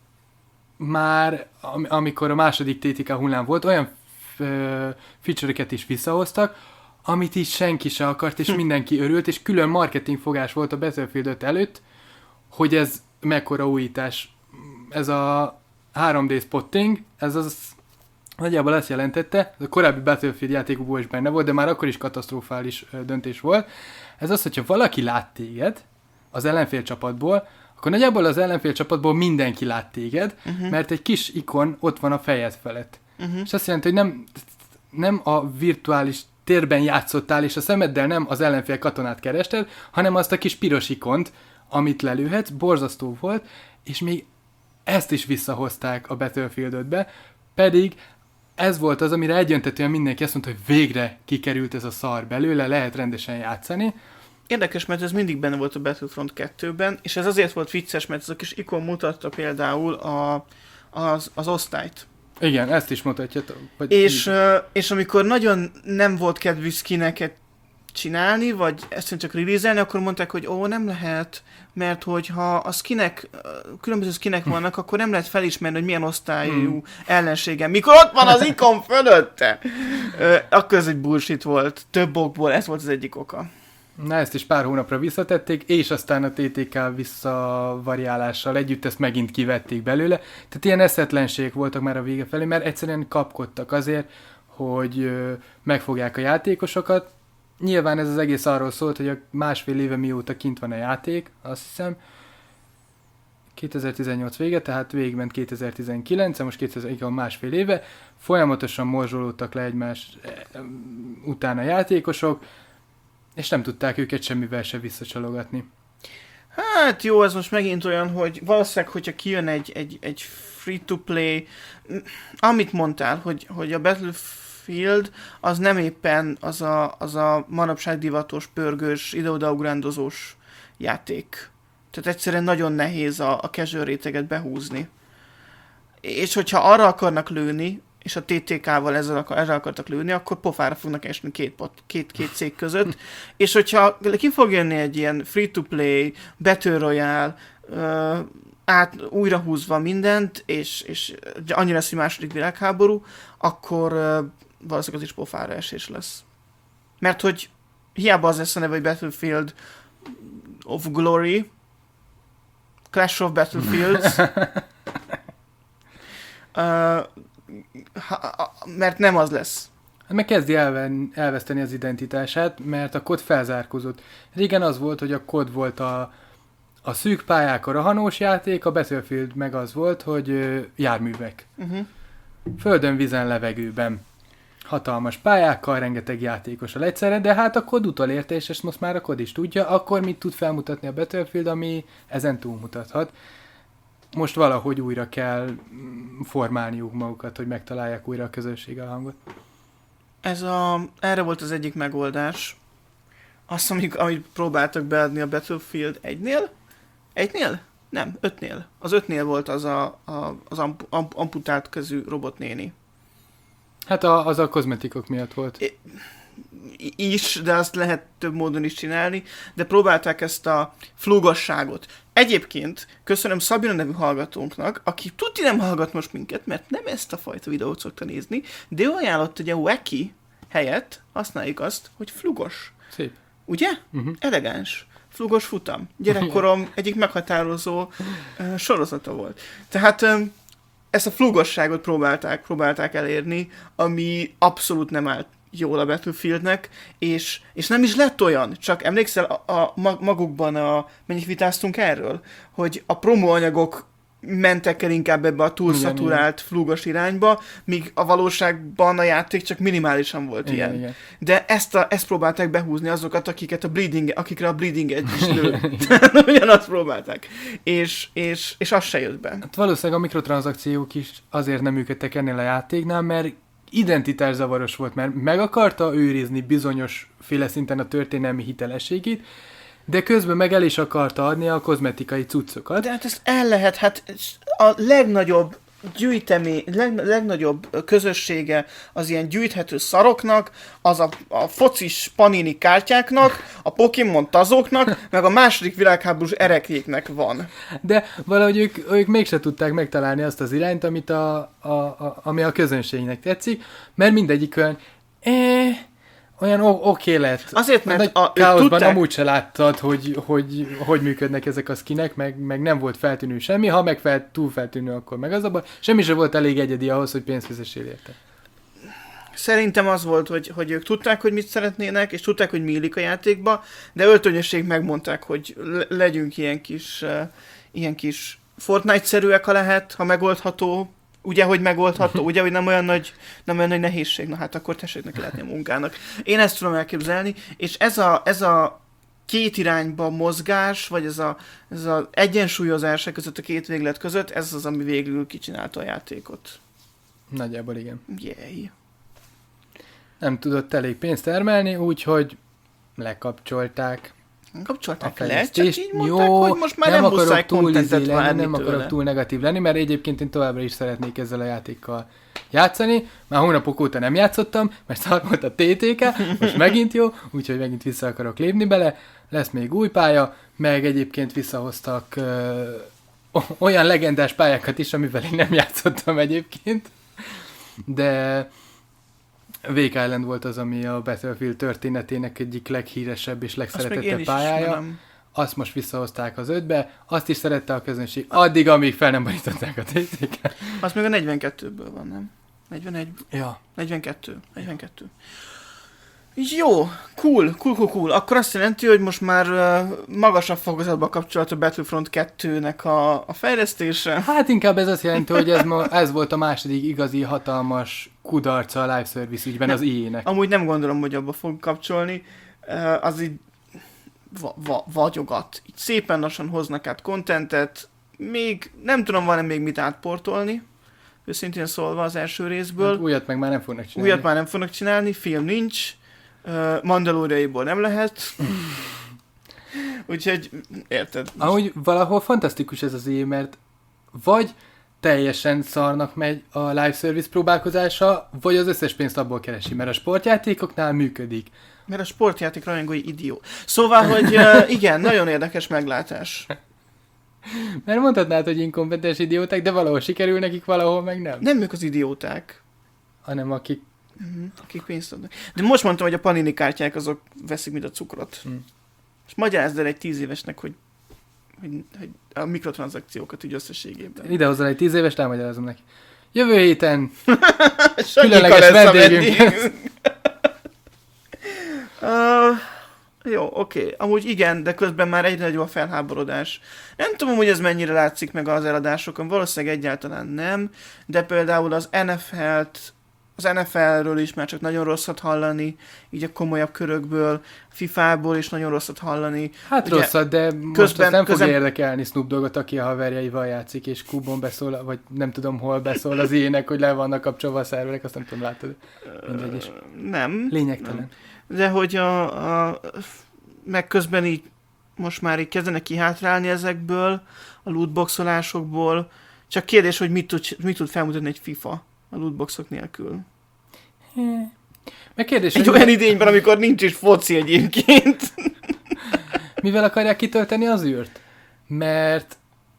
már, am, amikor a második té té ká hullám volt, olyan feature-öket is visszahoztak, amit is senki se akart, és mindenki örült, és külön marketing fogás volt a Battlefield öt előtt, hogy ez mekkora újítás. Ez a három dé spotting, ez az nagyjából azt jelentette, a korábbi Battlefield játékokból is benne volt, de már akkor is katasztrofális döntés volt. Ez az, hogyha valaki lát téged az ellenfél csapatból, akkor nagyjából az ellenfél csapatból mindenki lát téged, uh-huh. mert egy kis ikon ott van a fejed felett. Uh-huh. És azt jelenti, hogy nem, nem a virtuális térben játszottál, és a szemeddel nem az ellenfél katonát kerested, hanem azt a kis piros ikont, amit lelőhetsz, borzasztó volt, és még ezt is visszahozták a Battlefield ötbe, pedig ez volt az, amire egyöntetően mindenki azt mondta, hogy végre kikerült ez a szar belőle, lehet rendesen játszani. Érdekes, mert ez mindig benne volt a Battlefront kettőben, és ez azért volt vicces, mert ez a kis ikon mutatta például a, az, az osztályt. Igen, ezt is mutatja. Vagy és, uh, és amikor nagyon nem volt kedvű skineket csinálni, vagy ezt csak release-elni, akkor mondták, hogy ó, nem lehet, mert hogyha a skinek, különböző skinek vannak, akkor nem lehet felismerni, hogy milyen osztályú hmm. ellenségem. Mikor ott van az ikon fölötte! uh, akkor ez egy bullshit volt. Több okból, ez volt az egyik oka. Na, ezt is pár hónapra visszatették, és aztán a té té ká visszavariálással együtt ezt megint kivették belőle. Tehát ilyen eszetlenség voltak már a vége felé, mert egyszerűen kapkodtak azért, hogy ö, megfogják a játékosokat. Nyilván ez az egész arról szólt, hogy a másfél éve mióta kint van a játék, azt hiszem, kétezer-tizennyolc vége, tehát végigment kétezer-tizenkilenc, most kétezer, igen, másfél éve, folyamatosan morzsolódtak le egymás után a játékosok, és nem tudták őket semmivel se visszacsalogatni. Hát jó, ez most megint olyan, hogy valószínűleg, hogyha kijön egy, egy, egy free-to-play, amit mondtál, hogy, hogy a Battlefield az nem éppen az a, az a manapság divatos, pörgős, ide-oda ugrándozós játék. Tehát egyszerűen nagyon nehéz a, a casual réteget behúzni. És hogyha arra akarnak lőni, és a té té ká-val ezzel, akar, ezzel akartak lőni, akkor pofára fognak esni két, pot, két, két cég között. És hogyha ki fog jönni egy ilyen free-to-play, Battle Royale, uh, át, újrahúzva mindent, és, és annyira lesz, hogy második világháború, akkor uh, valószínűleg az is pofára esés lesz. Mert hogy hiába az lesz a neve, hogy Battlefield of Glory, Clash of Battlefields, uh, Ha, mert nem az lesz. Hát meg kezdi elven, elveszteni az identitását, mert a kod felzárkózott. Régen az volt, hogy a kod volt a, a szűk pályák, a rohanós játék, a Battlefield meg az volt, hogy ö, járművek. Uh-huh. Földön, vízen, levegőben. Hatalmas pályákkal, rengeteg játékossal egyszerre, de hát a kod utolérte, és ezt most már a kod is tudja, akkor mit tud felmutatni a Battlefield, ami ezen túlmutathat. Most valahogy újra kell formálniuk magukat, hogy megtalálják újra a közösséggel hangot. Ez a, erre volt az egyik megoldás. Azt, amit, amit próbáltak beadni a Battlefield egynél. Egynél? Nem, ötnél. Az ötnél volt az a, a, az amp, amp, amputált közű robotnéni. Hát a, az a kozmetikok miatt volt. I, is, de azt lehet több módon is csinálni, de próbálták ezt a flúgosságot. Egyébként köszönöm Szabina nevű hallgatónknak, aki tuti nem hallgat most minket, mert nem ezt a fajta videót szokta nézni, de ő ajánlott, hogy a wacky helyett használjuk azt, hogy flugos. Szép. Ugye? Uh-huh. Elegáns. Flugos futam. Gyerekkorom egyik meghatározó uh, sorozata volt. Tehát um, ezt a flugosságot próbálták, próbálták elérni, ami abszolút nem állt jól a Battlefieldnek, és, és nem is lett olyan, csak emlékszel, a, a magukban a, mennyit vitáztunk erről, hogy a promóanyagok mentek el inkább ebbe a túlszaturált flugos irányba, míg a valóságban a játék csak minimálisan volt igen, ilyen. Igen. De ezt, a, ezt próbálták behúzni azokat, akiket a bleeding, akikre a Bleeding Edge is lő. Ugyanazt próbálták. És, és, és az se jött be. Hát valószínűleg a mikrotranszakciók is azért nem működtek ennél a játéknál, mert identitászavaros volt, mert meg akarta őrizni bizonyos féle szinten a történelmi hitelességét, de közben meg el is akarta adni a kozmetikai cuccokat. De hát ezt el lehet, hát a legnagyobb gyűjtemény, leg, legnagyobb közössége az ilyen gyűjthető szaroknak, az a, a focis panini kártyáknak, a Pokémon tazóknak, meg a második világháborús erekjéknek van. De valahogy ők, ők mégse tudták megtalálni azt az irányt, amit a, a, a, ami a közönségnek tetszik, mert mindegyik olyan eh, olyan oké okay lett. Azért, mert a, a káoszban tudták... amúgy se láttad, hogy, hogy hogy működnek ezek a skinek, meg, meg nem volt feltűnő semmi, ha meg fel, túl feltűnő, akkor meg az a baj. Semmi sem volt elég egyedi ahhoz, hogy pénzt fizessél érte. Szerintem az volt, hogy, hogy ők tudták, hogy mit szeretnének, és tudták, hogy mi illik a játékba, de öltönyösség megmondták, hogy le- legyünk ilyen kis, uh, ilyen kis Fortnite-szerűek, ha lehet, ha megoldható. Ugye, hogy megoldható, ugye, hogy nem olyan nagy, nem olyan nagy nehézség, na hát akkor tessék neki látni a munkának. Én ezt tudom elképzelni, és ez a, ez a két irányba mozgás, vagy ez a, ez a egyensúlyozás között a két véglet között, ez az, ami végül kicsinálta a játékot. Nagyjából igen. Yay. Nem tudott elég pénzt termelni, úgyhogy lekapcsolták. Kapcsolták le, csak így mondták, jó, hogy most már nem, nem muszáj kontentet várni Nem tőle. akarok túl negatív lenni, mert egyébként én továbbra is szeretnék ezzel a játékkal játszani. Már hónapok óta nem játszottam, mert szar volt a té té ká, most megint jó, úgyhogy megint vissza akarok lépni bele. Lesz még új pálya, meg egyébként visszahoztak ö, olyan legendás pályákat is, amivel én nem játszottam egyébként. De... Wake Island volt az, ami a Battlefield történetének egyik leghíresebb és legszeretettebb pályája. Azt most visszahozták az ötbe, azt is szerette a közönség, addig, amíg fel nem borították a té té ká. Az még a negyvenkettőből van, nem? negyvenegy? Ja. negyvenkettő. negyvenkettő. Jó, cool, cool, cool, cool. Akkor azt jelenti, hogy most már uh, magasabb fokozatban kapcsolat a Battlefront kettőnek a, a fejlesztése. Hát inkább ez azt jelenti, hogy ez, ma, ez volt a második igazi hatalmas kudarca a live service ügyben nem, az í á-nek. Amúgy nem gondolom, hogy abba fog kapcsolni. Uh, az így va- va- vagyogat. Így szépen lassan hoznak át contentet. Még nem tudom, van-e még mit átportolni. Őszintén szólva az első részből. Hát újat meg már nem fognak csinálni. Újat már nem fognak csinálni, film nincs. Uh, Mandaloriaiból nem lehet. Úgyhogy, érted? Ahogy valahol fantasztikus ez az év, mert vagy teljesen szarnak megy a live service próbálkozása, vagy az összes pénzt abból keresi, mert a sportjátékoknál működik. Mert a sportjáték rajongói idió. Szóval, hogy uh, igen, nagyon érdekes meglátás. Mert mondhatnád, hogy inkompetens idióták, de valahol sikerül nekik, valahol meg nem. Nem ők az idióták. Hanem akik Uh-huh, akik pénzt adnak. De most mondtam, hogy a panini kártyák azok veszik, mint a cukrot. Mm. És magyarázd el egy tíz évesnek, hogy, hogy, hogy a mikrotranszakciókat így összességében. Ide hozzá egy tíz éves, elmagyarázom neki. Jövő héten különleges vendégünk. uh, jó, oké. Okay. Amúgy igen, de közben már egyre nagyobb a felháborodás. Nem tudom, hogy ez mennyire látszik meg az eladásokon. Valószínűleg egyáltalán nem. De például az en ef el-t Az en ef el-ről is már csak nagyon rosszat hallani, így a komolyabb körökből, a fifából is nagyon rosszat hallani. Hát ugye, rosszat, de most közben, nem közben... fogja érdekelni Snoop Doggot, aki a haverjaival játszik, és Kubon beszól, vagy nem tudom hol beszól az ének, hogy le vannak kapcsolva a szerverek, azt nem tudom, látod. Mindegy is. Nem. Lényegtelen. Nem. De hogy a, a, meg közben így most már így kezdenek kihátrálni ezekből, a lootboxolásokból. Csak kérdés, hogy mit tud, mit tud felmutatni egy FIFA a lootboxok nélkül. Meg kérdés, egy olyan idényben, amikor nincs is foci egyébként. Mivel akarják kitölteni az űrt? Mert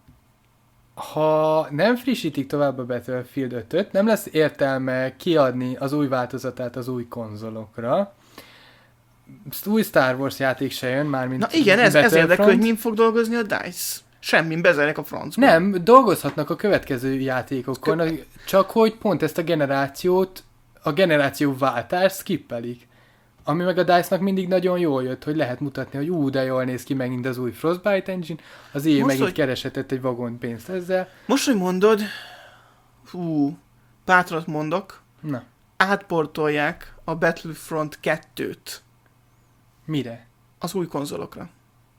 ha nem frissítik tovább a Battlefield ötöt, nem lesz értelme kiadni az új változatát az új konzolokra. új Star Wars játék se jön, mármint Na igen, ez, ez érdekel, hogy min fog dolgozni a DICE. Semmin, bezerek a francba. Nem, dolgozhatnak a következő játékokon, Kö... csak hogy pont ezt a generációt, a generáció váltást skippelik. Ami meg a DICE-nak mindig nagyon jól jött, hogy lehet mutatni, hogy ú, de jól néz ki megint az új Frostbite engine, az ilyen megint hogy... kereshetett egy vagon pénzt ezzel. Most, hogy mondod, hú, bátrat mondok, Na. átportolják a Battlefront kettőt. Mire? Az új konzolokra.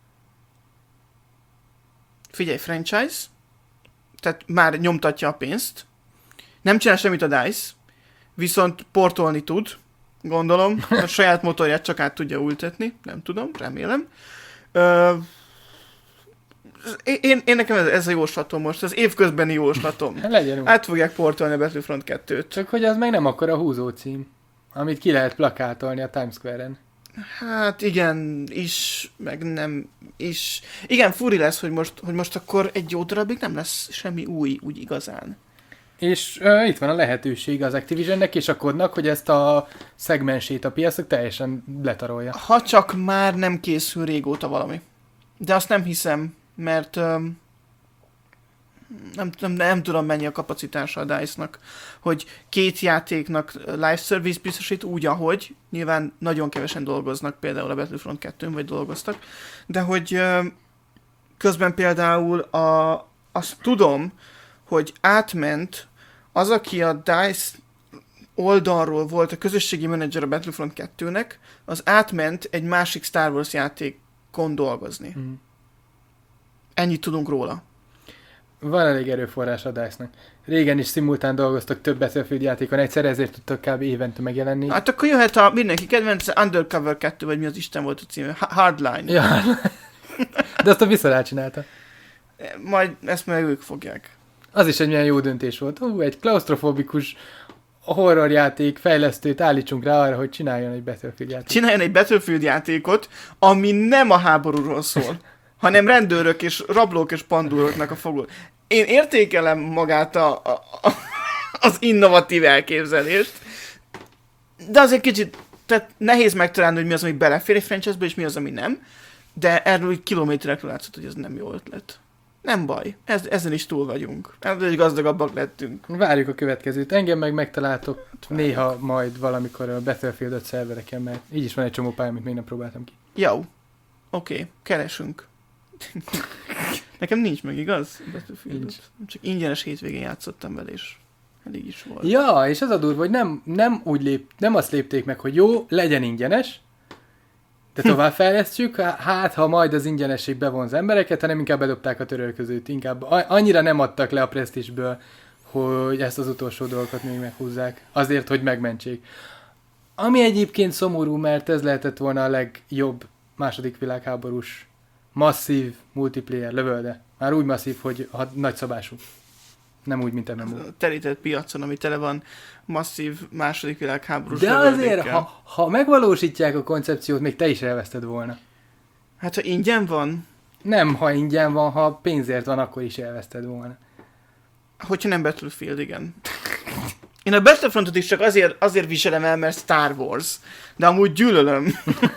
Figyelj, franchise, tehát már nyomtatja a pénzt, nem csinál semmit a DICE, viszont portolni tud, gondolom, a saját motorját csak át tudja ültetni, nem tudom, remélem. Ö, én, én nekem ez, ez a jóslatom most, az évközbeni jóslatom. Legyen úgy. Át fogják portolni a Battlefront kettőt. Csak hogy az meg nem akkora húzó cím, amit ki lehet plakátolni a Times Square-en. Hát igen, is, meg nem is. Igen, furi lesz, hogy most, hogy most akkor egy jó darabig nem lesz semmi új, úgy igazán. És uh, itt van a lehetőség az Activisionnek és a kodnak, hogy ezt a szegmensét a piacok teljesen letarolja. Ha csak már nem készül régóta valami. De azt nem hiszem, mert um, nem, nem, nem tudom mennyi a kapacitása a DICE-nak, hogy két játéknak live service biztosít úgy, ahogy nyilván nagyon kevesen dolgoznak, például a Battlefront kettőn, vagy dolgoztak, de hogy um, közben például a, azt tudom, hogy átment az, aki a DICE oldalról volt a közösségi menedzser a Battlefront kettőnek, az átment egy másik Star Wars játékon dolgozni. Mm. Ennyit tudunk róla. Van elég erőforrás a DICE-nak. Régen is szimultán dolgoztak több Battlefield játékon, egyszer ezért tudtak kb. Évente megjelenni. Hát akkor jöhet a mindenki kedvenc Undercover kettő, vagy mi az Isten volt a címe? Hardline. Ja. De azt a Visceral csinálta. Majd ezt meg ők fogják. Az is egy milyen jó döntés volt. Hú, egy klausztrofobikus horrorjáték fejlesztőt állítsunk rá arra, hogy csináljon egy Battlefield játékot. Csináljon egy Battlefield játékot, ami nem a háborúról szól, hanem rendőrök és rablók és pandúroknak a fogó. Én értékelem magát a, a, a, az innovatív elképzelést, de azért kicsit tehát nehéz megtalálni, hogy mi az, ami belefér egy franchise-be, és mi az, ami nem, de erről így kilométerekről látszott, hogy ez nem jó ötlet. Nem baj, ez, ezen is túl vagyunk. Ebből is gazdagabbak lettünk. Várjuk a következőt. Engem meg megtaláltok néha majd valamikor a Battlefield öt szervereken, mert így is van egy csomó pálya, amit még nem próbáltam ki. Jó. Oké, okay. Keresünk. Nekem nincs meg, igaz? Battlefield nincs. Csak ingyenes hétvégén játszottam vele, és elég is volt. Ja, és az a durva, hogy nem, nem úgy lép, nem azt lépték meg, hogy jó, legyen ingyenes, de továbbfejlesztjük, hát ha majd az ingyenesség bevonz embereket, hanem inkább bedobták a törölközőt, inkább annyira nem adtak le a presztízsből, hogy ezt az utolsó dolgokat még meghúzzák, azért, hogy megmentsék. Ami egyébként szomorú, mert ez lehetett volna a legjobb második világháborús masszív multiplayer lövölde. Már úgy masszív, hogy nagyszabású. Nem úgy, mint em em o. Terített piacon, ami tele van masszív második világháborús de azért, ha, ha megvalósítják a koncepciót, még te is elveszted volna. Hát, ha ingyen van? Nem, ha ingyen van, ha pénzért van, akkor is elveszted volna. Hogyha nem Battlefield, igen. Én a Battlefrontot is csak azért, azért viselem el, mert Star Wars. De amúgy gyűlölöm.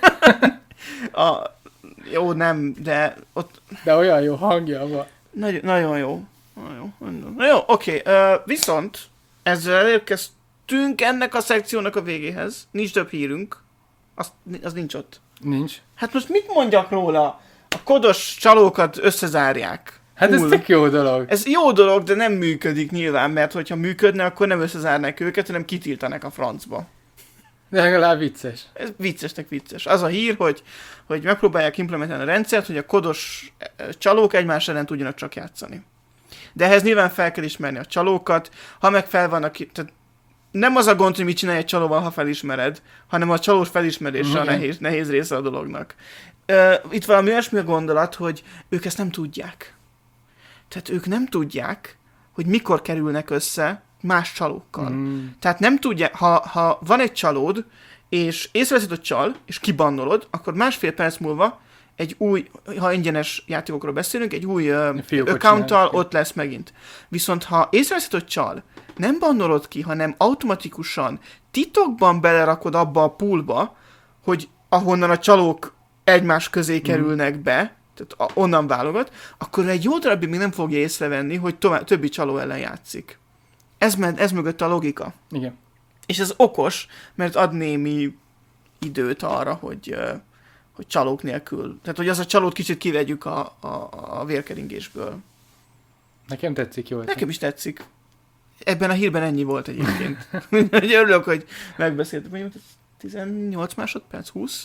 a, jó, nem, de ott... De olyan jó hangja van. Nagy, nagyon jó. Nagyon jó. Na jó, oké. Okay. Uh, viszont ezzel elérkeztünk ennek a szekciónak a végéhez. Nincs több hírünk. Az, az nincs ott. Nincs. Hát most mit mondjak róla? A kodos csalókat összezárják. Hát ez tök jó dolog. Ez jó dolog, de nem működik nyilván, mert hogyha működne, akkor nem összezárnák őket, hanem kitiltanak a francba. De legalább vicces. Ez viccesnek vicces. Az a hír, hogy, hogy megpróbálják implementálni a rendszert, hogy a kodos csalók egymás ellen tudjanak csak játszani. De ehhez nyilván fel kell ismerni a csalókat, ha meg fel vannak, tehát nem az a gond, hogy mit csinálj egy csalóval, ha felismered, hanem a csalós felismerése mm-hmm. a nehéz, nehéz része a dolognak. Uh, itt valami olyasmi a gondolat, hogy ők ezt nem tudják. Tehát ők nem tudják, hogy mikor kerülnek össze más csalókkal. Mm. Tehát nem tudják, ha, ha van egy csalód, és észreveszed a csal, és kibannolod, akkor másfél perc múlva egy új, ha ingyenes játékokról beszélünk, egy új uh, accounttal ott lesz megint. Viszont ha észreveszed, hogy csal, nem bannolod ki, hanem automatikusan titokban belerakod abba a poolba, hogy ahonnan a csalók egymás közé kerülnek be, tehát onnan válogat, akkor egy jó darabig még nem fogja észrevenni, hogy tovább, többi csaló ellen játszik. Ez, ez mögött a logika. Igen. És ez okos, mert ad némi időt arra, hogy, hogy csalók nélkül. Tehát, hogy az a csalót kicsit kivegyük a, a, a vérkeringésből. Nekem tetszik, jó. Nekem is tetszik. Ebben a hírben ennyi volt egyébként. Örülök, hogy megbeszéltük. Mondjuk tizennyolc másodperc, húsz.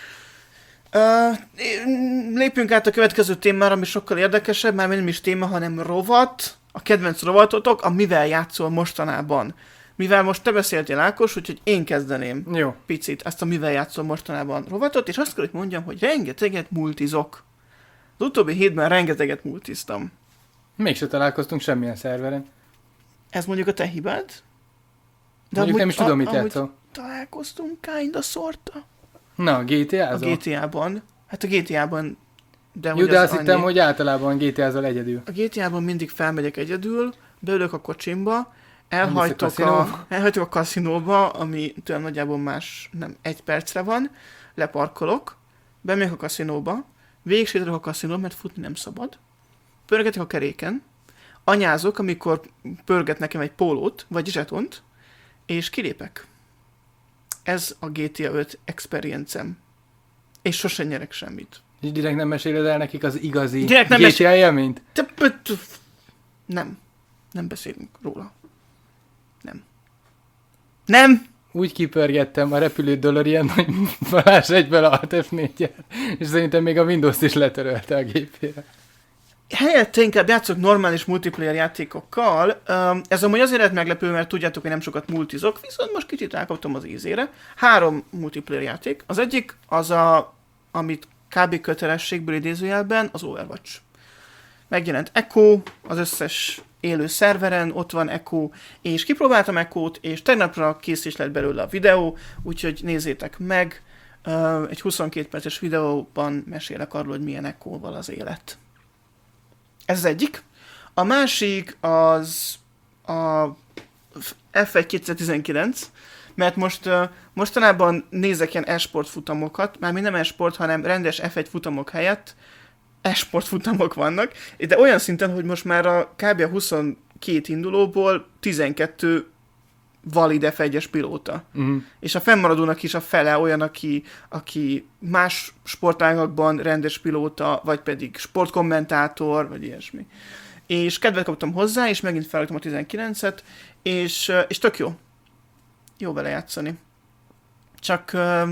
Uh, lépjünk át a következő témára, ami sokkal érdekesebb, már nem is téma, hanem rovat. A kedvenc rovatotok, a mivel játszol mostanában. Mivel most te beszéltél, Ákos, úgyhogy én kezdeném Jó. picit ezt a mivel játszol mostanában rovatot, és azt kell, hogy mondjam, hogy rengeteget multizok. Az utóbbi hétben rengeteget multiztam. Mégse találkoztunk semmilyen szerveren. Ez mondjuk a te hibád? De mondjuk nem is tudom, mit amúgy játszol. Találkoztunk kinda szorta. Na, gé té á-zol? A gé té á-ban. Hát a gé té á-ban... De Jó, de azt annyi. hittem, hogy általában gé té á-zol egyedül. A gé té á-ban mindig felmegyek egyedül, beülök a kocsimba, elhajtok a, a, elhajtok a kaszinóba, ami tőlem nagyjából más, nem, egy percre van, leparkolok, bemegyek a kaszinóba, végigsétálok a kaszinóba, mert futni nem szabad, pörgetek a keréken, anyázok, amikor pörget nekem egy pólót, vagy zsetont, és kilépek. Ez a gé té á öt experience-em. És sosem nyerek semmit. És direkt nem meséled el nekik az igazi gé té á élményt? Nem. Nem beszélünk róla. Nem. Nem! Úgy kipörgettem a repülő DeLorean, hogy Balázs egyből Alt ef négyel, és szerintem még a Windows-t is letörölte a gépére. Helyette inkább játszok normális multiplayer játékokkal. Ez amúgy azért lett meglepő, mert tudjátok, hogy nem sokat multizok, viszont most kicsit rákaptam az ízére. Három multiplayer játék. Az egyik az a, amit kb. Kötelességből idézőjelben, az Overwatch. Megjelent Echo, az összes élő szerveren, ott van Echo, és kipróbáltam Echo-t, és tegnapra kész is lett belőle a videó, úgyhogy nézzétek meg. Egy huszonkét perces videóban mesélek arról, hogy milyen Echo-val az élet. Ez az egyik. A másik az a ef egy kétezer-tizenkilenc, mert most uh, mostanában nézek ilyen e-sport futamokat, már mi nem e-sport, hanem rendes ef egy futamok helyett e-sport futamok vannak, de olyan szinten, hogy most már a kb. A huszonkét indulóból tizenkettő valid ef egyes pilóta. Uh-huh. És a fennmaradónak is a fele olyan, aki, aki más sportágakban rendes pilóta, vagy pedig sportkommentátor, vagy ilyesmi. És kedvet kaptam hozzá, és megint felraktam a tizenkilencet, és, és tök jó. Jó vele játszani. Csak,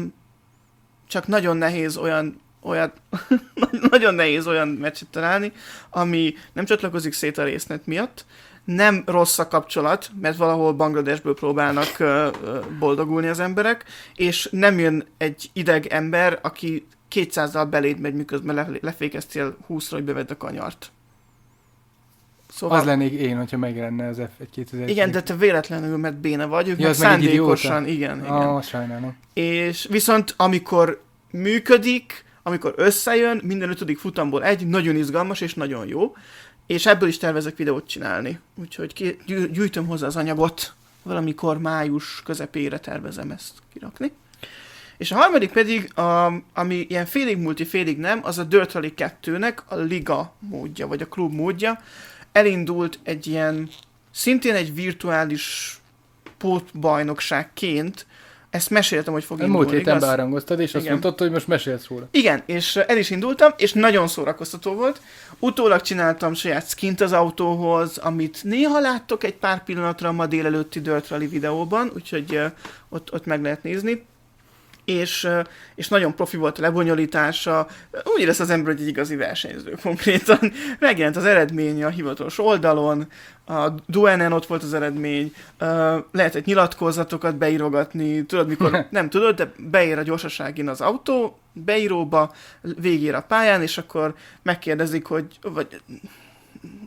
csak nagyon nehéz olyan, olyan nagyon nehéz olyan meccset találni, ami nem csatlakozik szét a résznet miatt, nem rossz a kapcsolat, mert valahol Bangladesből próbálnak uh, boldogulni az emberek, és nem jön egy ideg ember, aki kétszázzal beléd megy, miközben le, lefékeztél húszra, hogy bevedd a kanyart. Szóval... Az lennék én, hogyha megjelenne az ef egy kétezer. Igen, de te véletlenül, mert béna vagy, ők ja, meg szándékosan, igen, igen. Ah, sajnálom. És viszont amikor működik, amikor összejön, minden ötödik futamból egy, nagyon izgalmas és nagyon jó. És ebből is tervezek videót csinálni. Úgyhogy ki, gyűjtöm hozzá az anyagot. Valamikor május közepére tervezem ezt kirakni. És a harmadik pedig, a, ami ilyen félig multi, félig nem, az a Dirt Rally kettőnek a liga módja, vagy a klub módja. Elindult egy ilyen, szintén egy virtuális pótbajnokságként. Ezt meséltem, hogy fog indulni, múlt héten beárangoztad, és igen. Azt mondtad, hogy most mesélsz róla. Igen, és el is indultam, és nagyon szórakoztató volt. Utólag csináltam saját skint az autóhoz, amit néha láttok egy pár pillanatra a ma délelőtti Dirt Rally videóban, úgyhogy uh, ott, ott meg lehet nézni. És, uh, és nagyon profi volt a lebonyolítása. Úgy érez az ember, hogy egy igazi versenyző konkrétan. Megjelent az eredmény a hivatalos oldalon, a Duenen ott volt az eredmény, uh, lehetett nyilatkozatokat beírogatni, tudod, mikor nem tudod, de beír a gyorsaságin az autó, beíróba, végér a pályán, és akkor megkérdezik, hogy vagy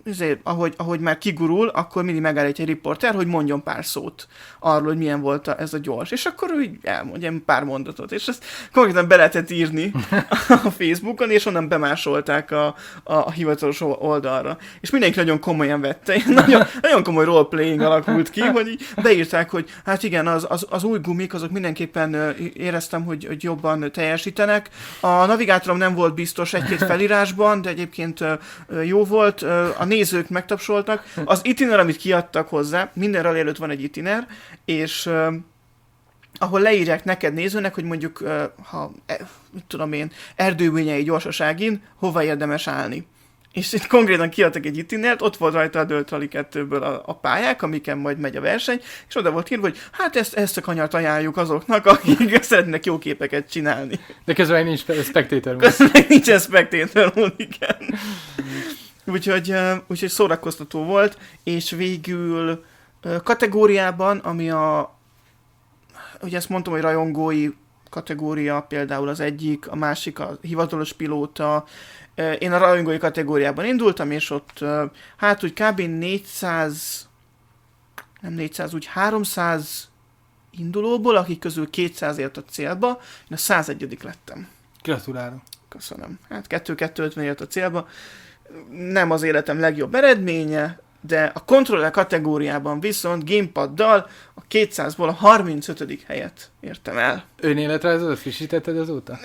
azért, ahogy, ahogy már kigurul, akkor mindig megállítja egy riporter, hogy mondjon pár szót arról, hogy milyen volt a, ez a gyors. És akkor ő elmondja pár mondatot. És ezt konkrétan be lehetett írni a Facebookon, és onnan bemásolták a, a, a hivatalos oldalra. És mindenki nagyon komolyan vette. Nagyon, nagyon komoly roleplaying alakult ki, hogy így beírták, hogy hát igen, az, az, az új gumik, azok mindenképpen éreztem, hogy, hogy jobban teljesítenek. A navigátorom nem volt biztos egy-két felírásban, de egyébként jó volt. A nézők megtapsoltak. Az itiner, amit kiadtak hozzá, minden rally előtt van egy itiner, és uh, ahol leírják neked nézőnek, hogy mondjuk, uh, ha, eh, mit tudom én, erdőbényei gyorsaságin, hova érdemes állni. És itt konkrétan kiadtak egy itinert, ott volt rajta a Dirt Rally kettőből a, a pályák, amiken majd megy a verseny, és oda volt írva, hogy hát ezt, ezt a kanyart ajánljuk azoknak, akik szeretnek jó képeket csinálni. De közben nincs spectator mód. Közben nincsen spectator mód, igen. Úgyhogy, úgyhogy szórakoztató volt, és végül kategóriában, ami a, ugye ezt mondtam, hogy rajongói kategória például az egyik, a másik a hivatalos pilóta. Én a rajongói kategóriában indultam, és ott hát úgy kb. négyszáz, nem négyszáz, úgy háromszáz indulóból, akik közül kétszáz ért a célba, én a százegyedik lettem. Gratulálok. Köszönöm. Hát kettő-kettő-ötven ért a célba. Nem az életem legjobb eredménye, de a kontroller kategóriában viszont gamepaddal a kétszázból a harmincötödik helyet értem el. Önéletrajzot frissítetted azóta?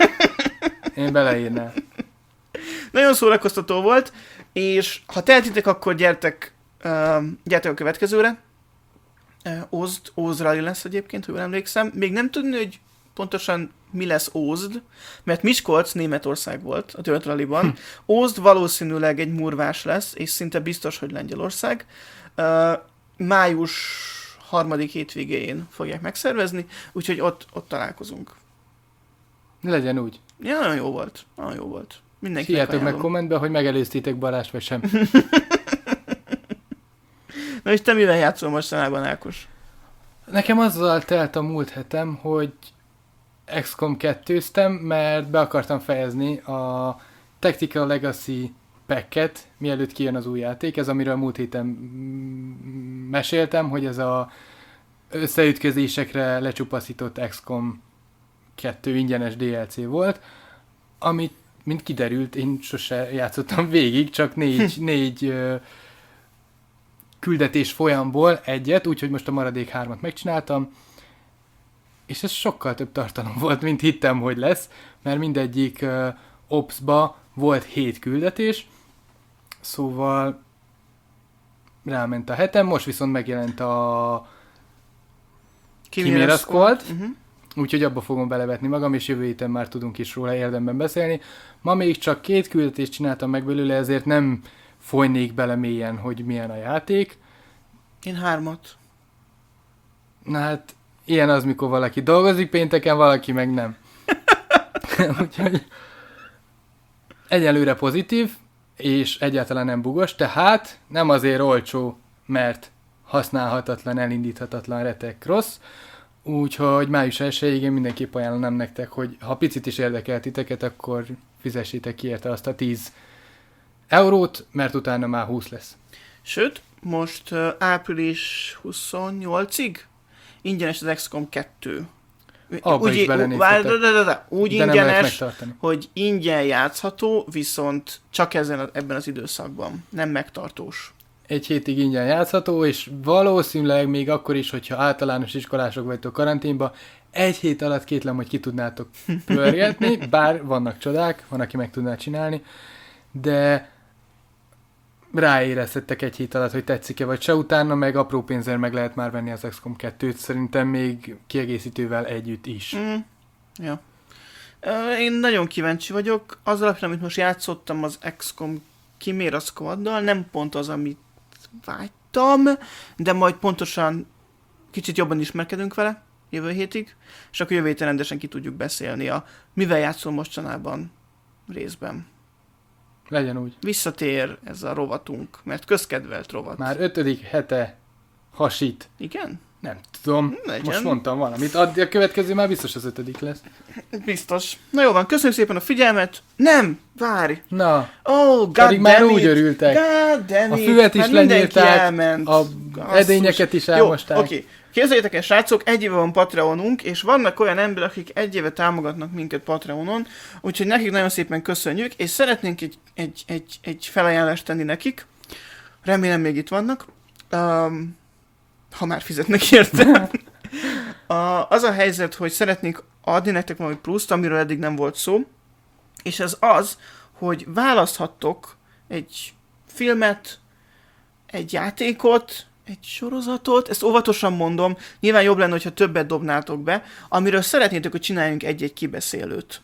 Én beleírnám. Nagyon szórakoztató volt, és ha tehetitek, akkor gyertek, uh, gyertek a következőre. Uh, Ózd, Ózd Rally lesz egyébként, ha jól emlékszem. Még nem tudni, hogy pontosan mi lesz Ózd, mert Miskolc Németország volt a Dirt Rally-ban. Hm. Ózd valószínűleg egy murvás lesz, és szinte biztos, hogy Lengyelország. Uh, május harmadik hétvégén fogják megszervezni, úgyhogy ott, ott találkozunk. Legyen úgy. Ja, nagyon jó volt. Nagyon jó volt. Mindenkinek Írjátok meg ajánlom. kommentbe, hogy megelőztétek Balást, vagy sem. Na és te mivel játszol mostanában, Ákos? Nekem azzal telt a múlt hetem, hogy iksz kom kettőztem, mert be akartam fejezni a Tactical Legacy packet, mielőtt kijön az új játék. Ez, amiről múlt héten meséltem, hogy ez a összeütközésekre lecsupaszított iksz kom kettő ingyenes dé el cé volt, amit, mint kiderült, én sose játszottam végig, csak négy, négy ö, küldetés folyamból egyet, úgyhogy most a maradék hármat megcsináltam, és ez sokkal több tartalom volt, mint hittem, hogy lesz, mert mindegyik ö, opsba volt hét küldetés, szóval ráment a hetem, most viszont megjelent a Chimera Squad, uh-huh. Úgyhogy abba fogom belevetni magam, és jövő héten már tudunk is róla érdemben beszélni. Ma még csak két küldetést csináltam meg belőle, ezért nem folynék bele mélyen, hogy milyen a játék. Én hármat. Na hát, ilyen az, mikor valaki dolgozik pénteken, valaki meg nem. Úgyhogy egyelőre pozitív, és egyáltalán nem bugos, tehát nem azért olcsó, mert használhatatlan, elindíthatatlan retek rossz, úgyhogy május elsejéig én mindenképp ajánlanám nektek, hogy ha picit is érdekel titeket, akkor fizessétek ki érte azt a tíz eurót, mert utána már húsz lesz. Sőt, most uh, április huszonnyolcadikáig ingyenes az iksz kom kettő. Abba úgy, is belenéztetek. De, de, de, de, úgy de ingyenes, hogy ingyen játszható, viszont csak ezen, ebben az időszakban. Nem megtartós. Egy hétig ingyen játszható, és valószínűleg még akkor is, hogyha általános iskolások vagytok karanténba, egy hét alatt kétlem, hogy ki tudnátok pörgetni, bár vannak csodák, van, aki meg tudná csinálni, de ráérezhettek egy hét alatt, hogy tetszik-e vagy se, utána meg apró pénzzel meg lehet már venni az iksz kom kettőt, szerintem még kiegészítővel együtt is. Mm, ja. Én nagyon kíváncsi vagyok. Az alapján, amit most játszottam az iksz kom Chimera Squaddal, nem pont az, amit vágytam, de majd pontosan kicsit jobban ismerkedünk vele jövő hétig, és akkor jövő héten rendesen ki tudjuk beszélni a mivel játszol mostanában részben. Legyen úgy. Visszatér ez a rovatunk, mert közkedvelt rovat. Már ötödik hete hasít. Igen? Nem tudom, Legyen. most mondtam valamit. A, a következő már biztos az ötödik lesz. Biztos. Na jó van, köszönjük szépen a figyelmet. Nem, várj. Na, Oh, god pedig már damn úgy it. örültek. God damn A it. füvet is Már mindenki lenyírták, elment. a Basszus. edényeket is elmosták. Jó, oké. Okay. Képzeljétek el, srácok, egy éve van Patreonunk, és vannak olyan emberek, akik egy éve támogatnak minket Patreonon, úgyhogy nekik nagyon szépen köszönjük, és szeretnénk egy, egy, egy, egy felajánlást tenni nekik. Remélem még itt vannak. Um, ha már fizetnek érte. A, az a helyzet, hogy szeretnénk adni nektek valami pluszt, amiről eddig nem volt szó, és ez az, hogy választhattok egy filmet, egy játékot, egy sorozatot, ezt óvatosan mondom, nyilván jobb lenne, hogyha többet dobnátok be, amiről szeretnétek, hogy csináljunk egy-egy kibeszélőt.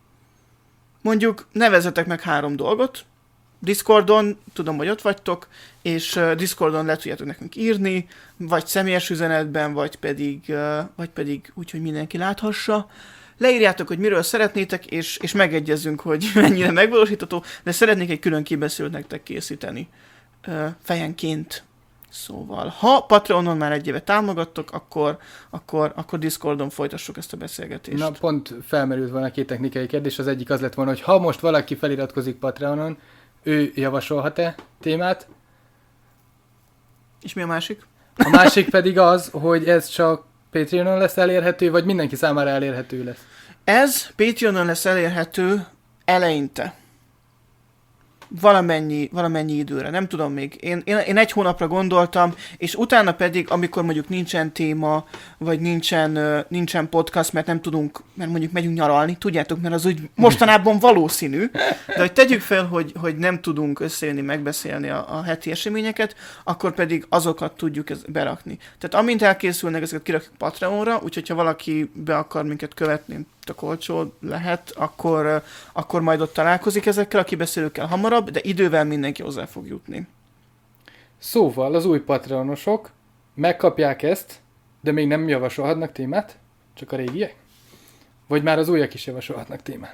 Mondjuk nevezzetek meg három dolgot, Discordon, tudom, hogy ott vagytok, és uh, Discordon le tudjátok nekünk írni, vagy személyes üzenetben, vagy pedig, uh, vagy pedig úgy, hogy mindenki láthassa. Leírjátok, hogy miről szeretnétek, és, és megegyezzünk, hogy mennyire megvalósítható, de szeretnék egy külön kibeszélőt nektek készíteni. Uh, fejenként. Szóval, ha Patreonon már egy éve támogattok, akkor, akkor, akkor Discordon folytassuk ezt a beszélgetést. Na, pont felmerült volna két technikai kérdés. Az egyik az lett volna, hogy ha most valaki feliratkozik Patreonon, ő javasolhat-e témát? És mi a másik? A másik pedig az, hogy ez csak Patreonon lesz elérhető, vagy mindenki számára elérhető lesz? Ez Patreonon lesz elérhető eleinte. Valamennyi, valamennyi időre, nem tudom még. Én, én, én egy hónapra gondoltam, és utána pedig, amikor mondjuk nincsen téma, vagy nincsen, uh, nincsen podcast, mert nem tudunk, mert mondjuk megyünk nyaralni, tudjátok, mert az úgy mostanában valószínű, de hogy tegyük fel, hogy, hogy nem tudunk összejönni, megbeszélni a, a heti eseményeket, akkor pedig azokat tudjuk ez, berakni. Tehát amint elkészülnek, ezeket kirakjuk Patreonra, úgyhogy ha valaki be akar minket követni, tök olcsó lehet, akkor, uh, akkor majd ott találkozik ezekkel a kibeszélőkkel hamarabb, de idővel mindenki hozzá fog jutni. Szóval az új patreonosok megkapják ezt, de még nem javasolhatnak témát? Csak a régiek? Vagy már az újak is javasolhatnak témát?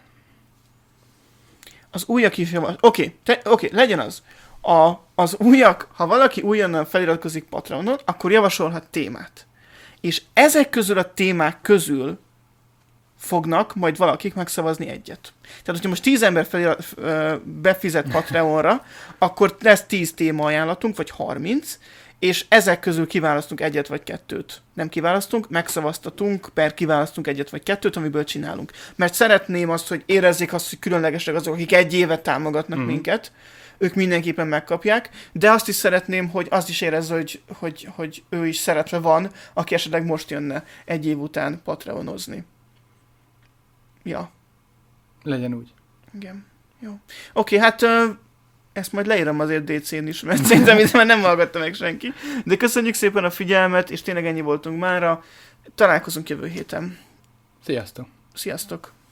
Az újak is javas... Oké, okay, oké, okay, legyen az. A, az újak, ha valaki újonnan feliratkozik Patreonon, akkor javasolhat témát. És ezek közül a témák közül fognak majd valakik megszavazni egyet. Tehát, hogyha most tíz ember felirat, befizet Patreonra, akkor lesz tíz téma ajánlatunk, vagy harminc, és ezek közül kiválasztunk egyet vagy kettőt. Nem kiválasztunk, megszavaztatunk, per kiválasztunk egyet vagy kettőt, amiből csinálunk. Mert szeretném azt, hogy érezzék azt, hogy különlegesek azok, akik egy évet támogatnak mm-hmm. minket, ők mindenképpen megkapják, de azt is szeretném, hogy azt is érezze, hogy, hogy, hogy ő is szeretve van, aki esetleg most jönne egy év után Patreonozni. Ja. Legyen úgy. Igen. Jó. Oké, hát uh, ezt majd leírom azért dé cén is, mert szerintem itt már nem hallgatta meg senki. De köszönjük szépen a figyelmet, és tényleg ennyi voltunk mára. Találkozunk jövő héten. Sziasztok! Sziasztok!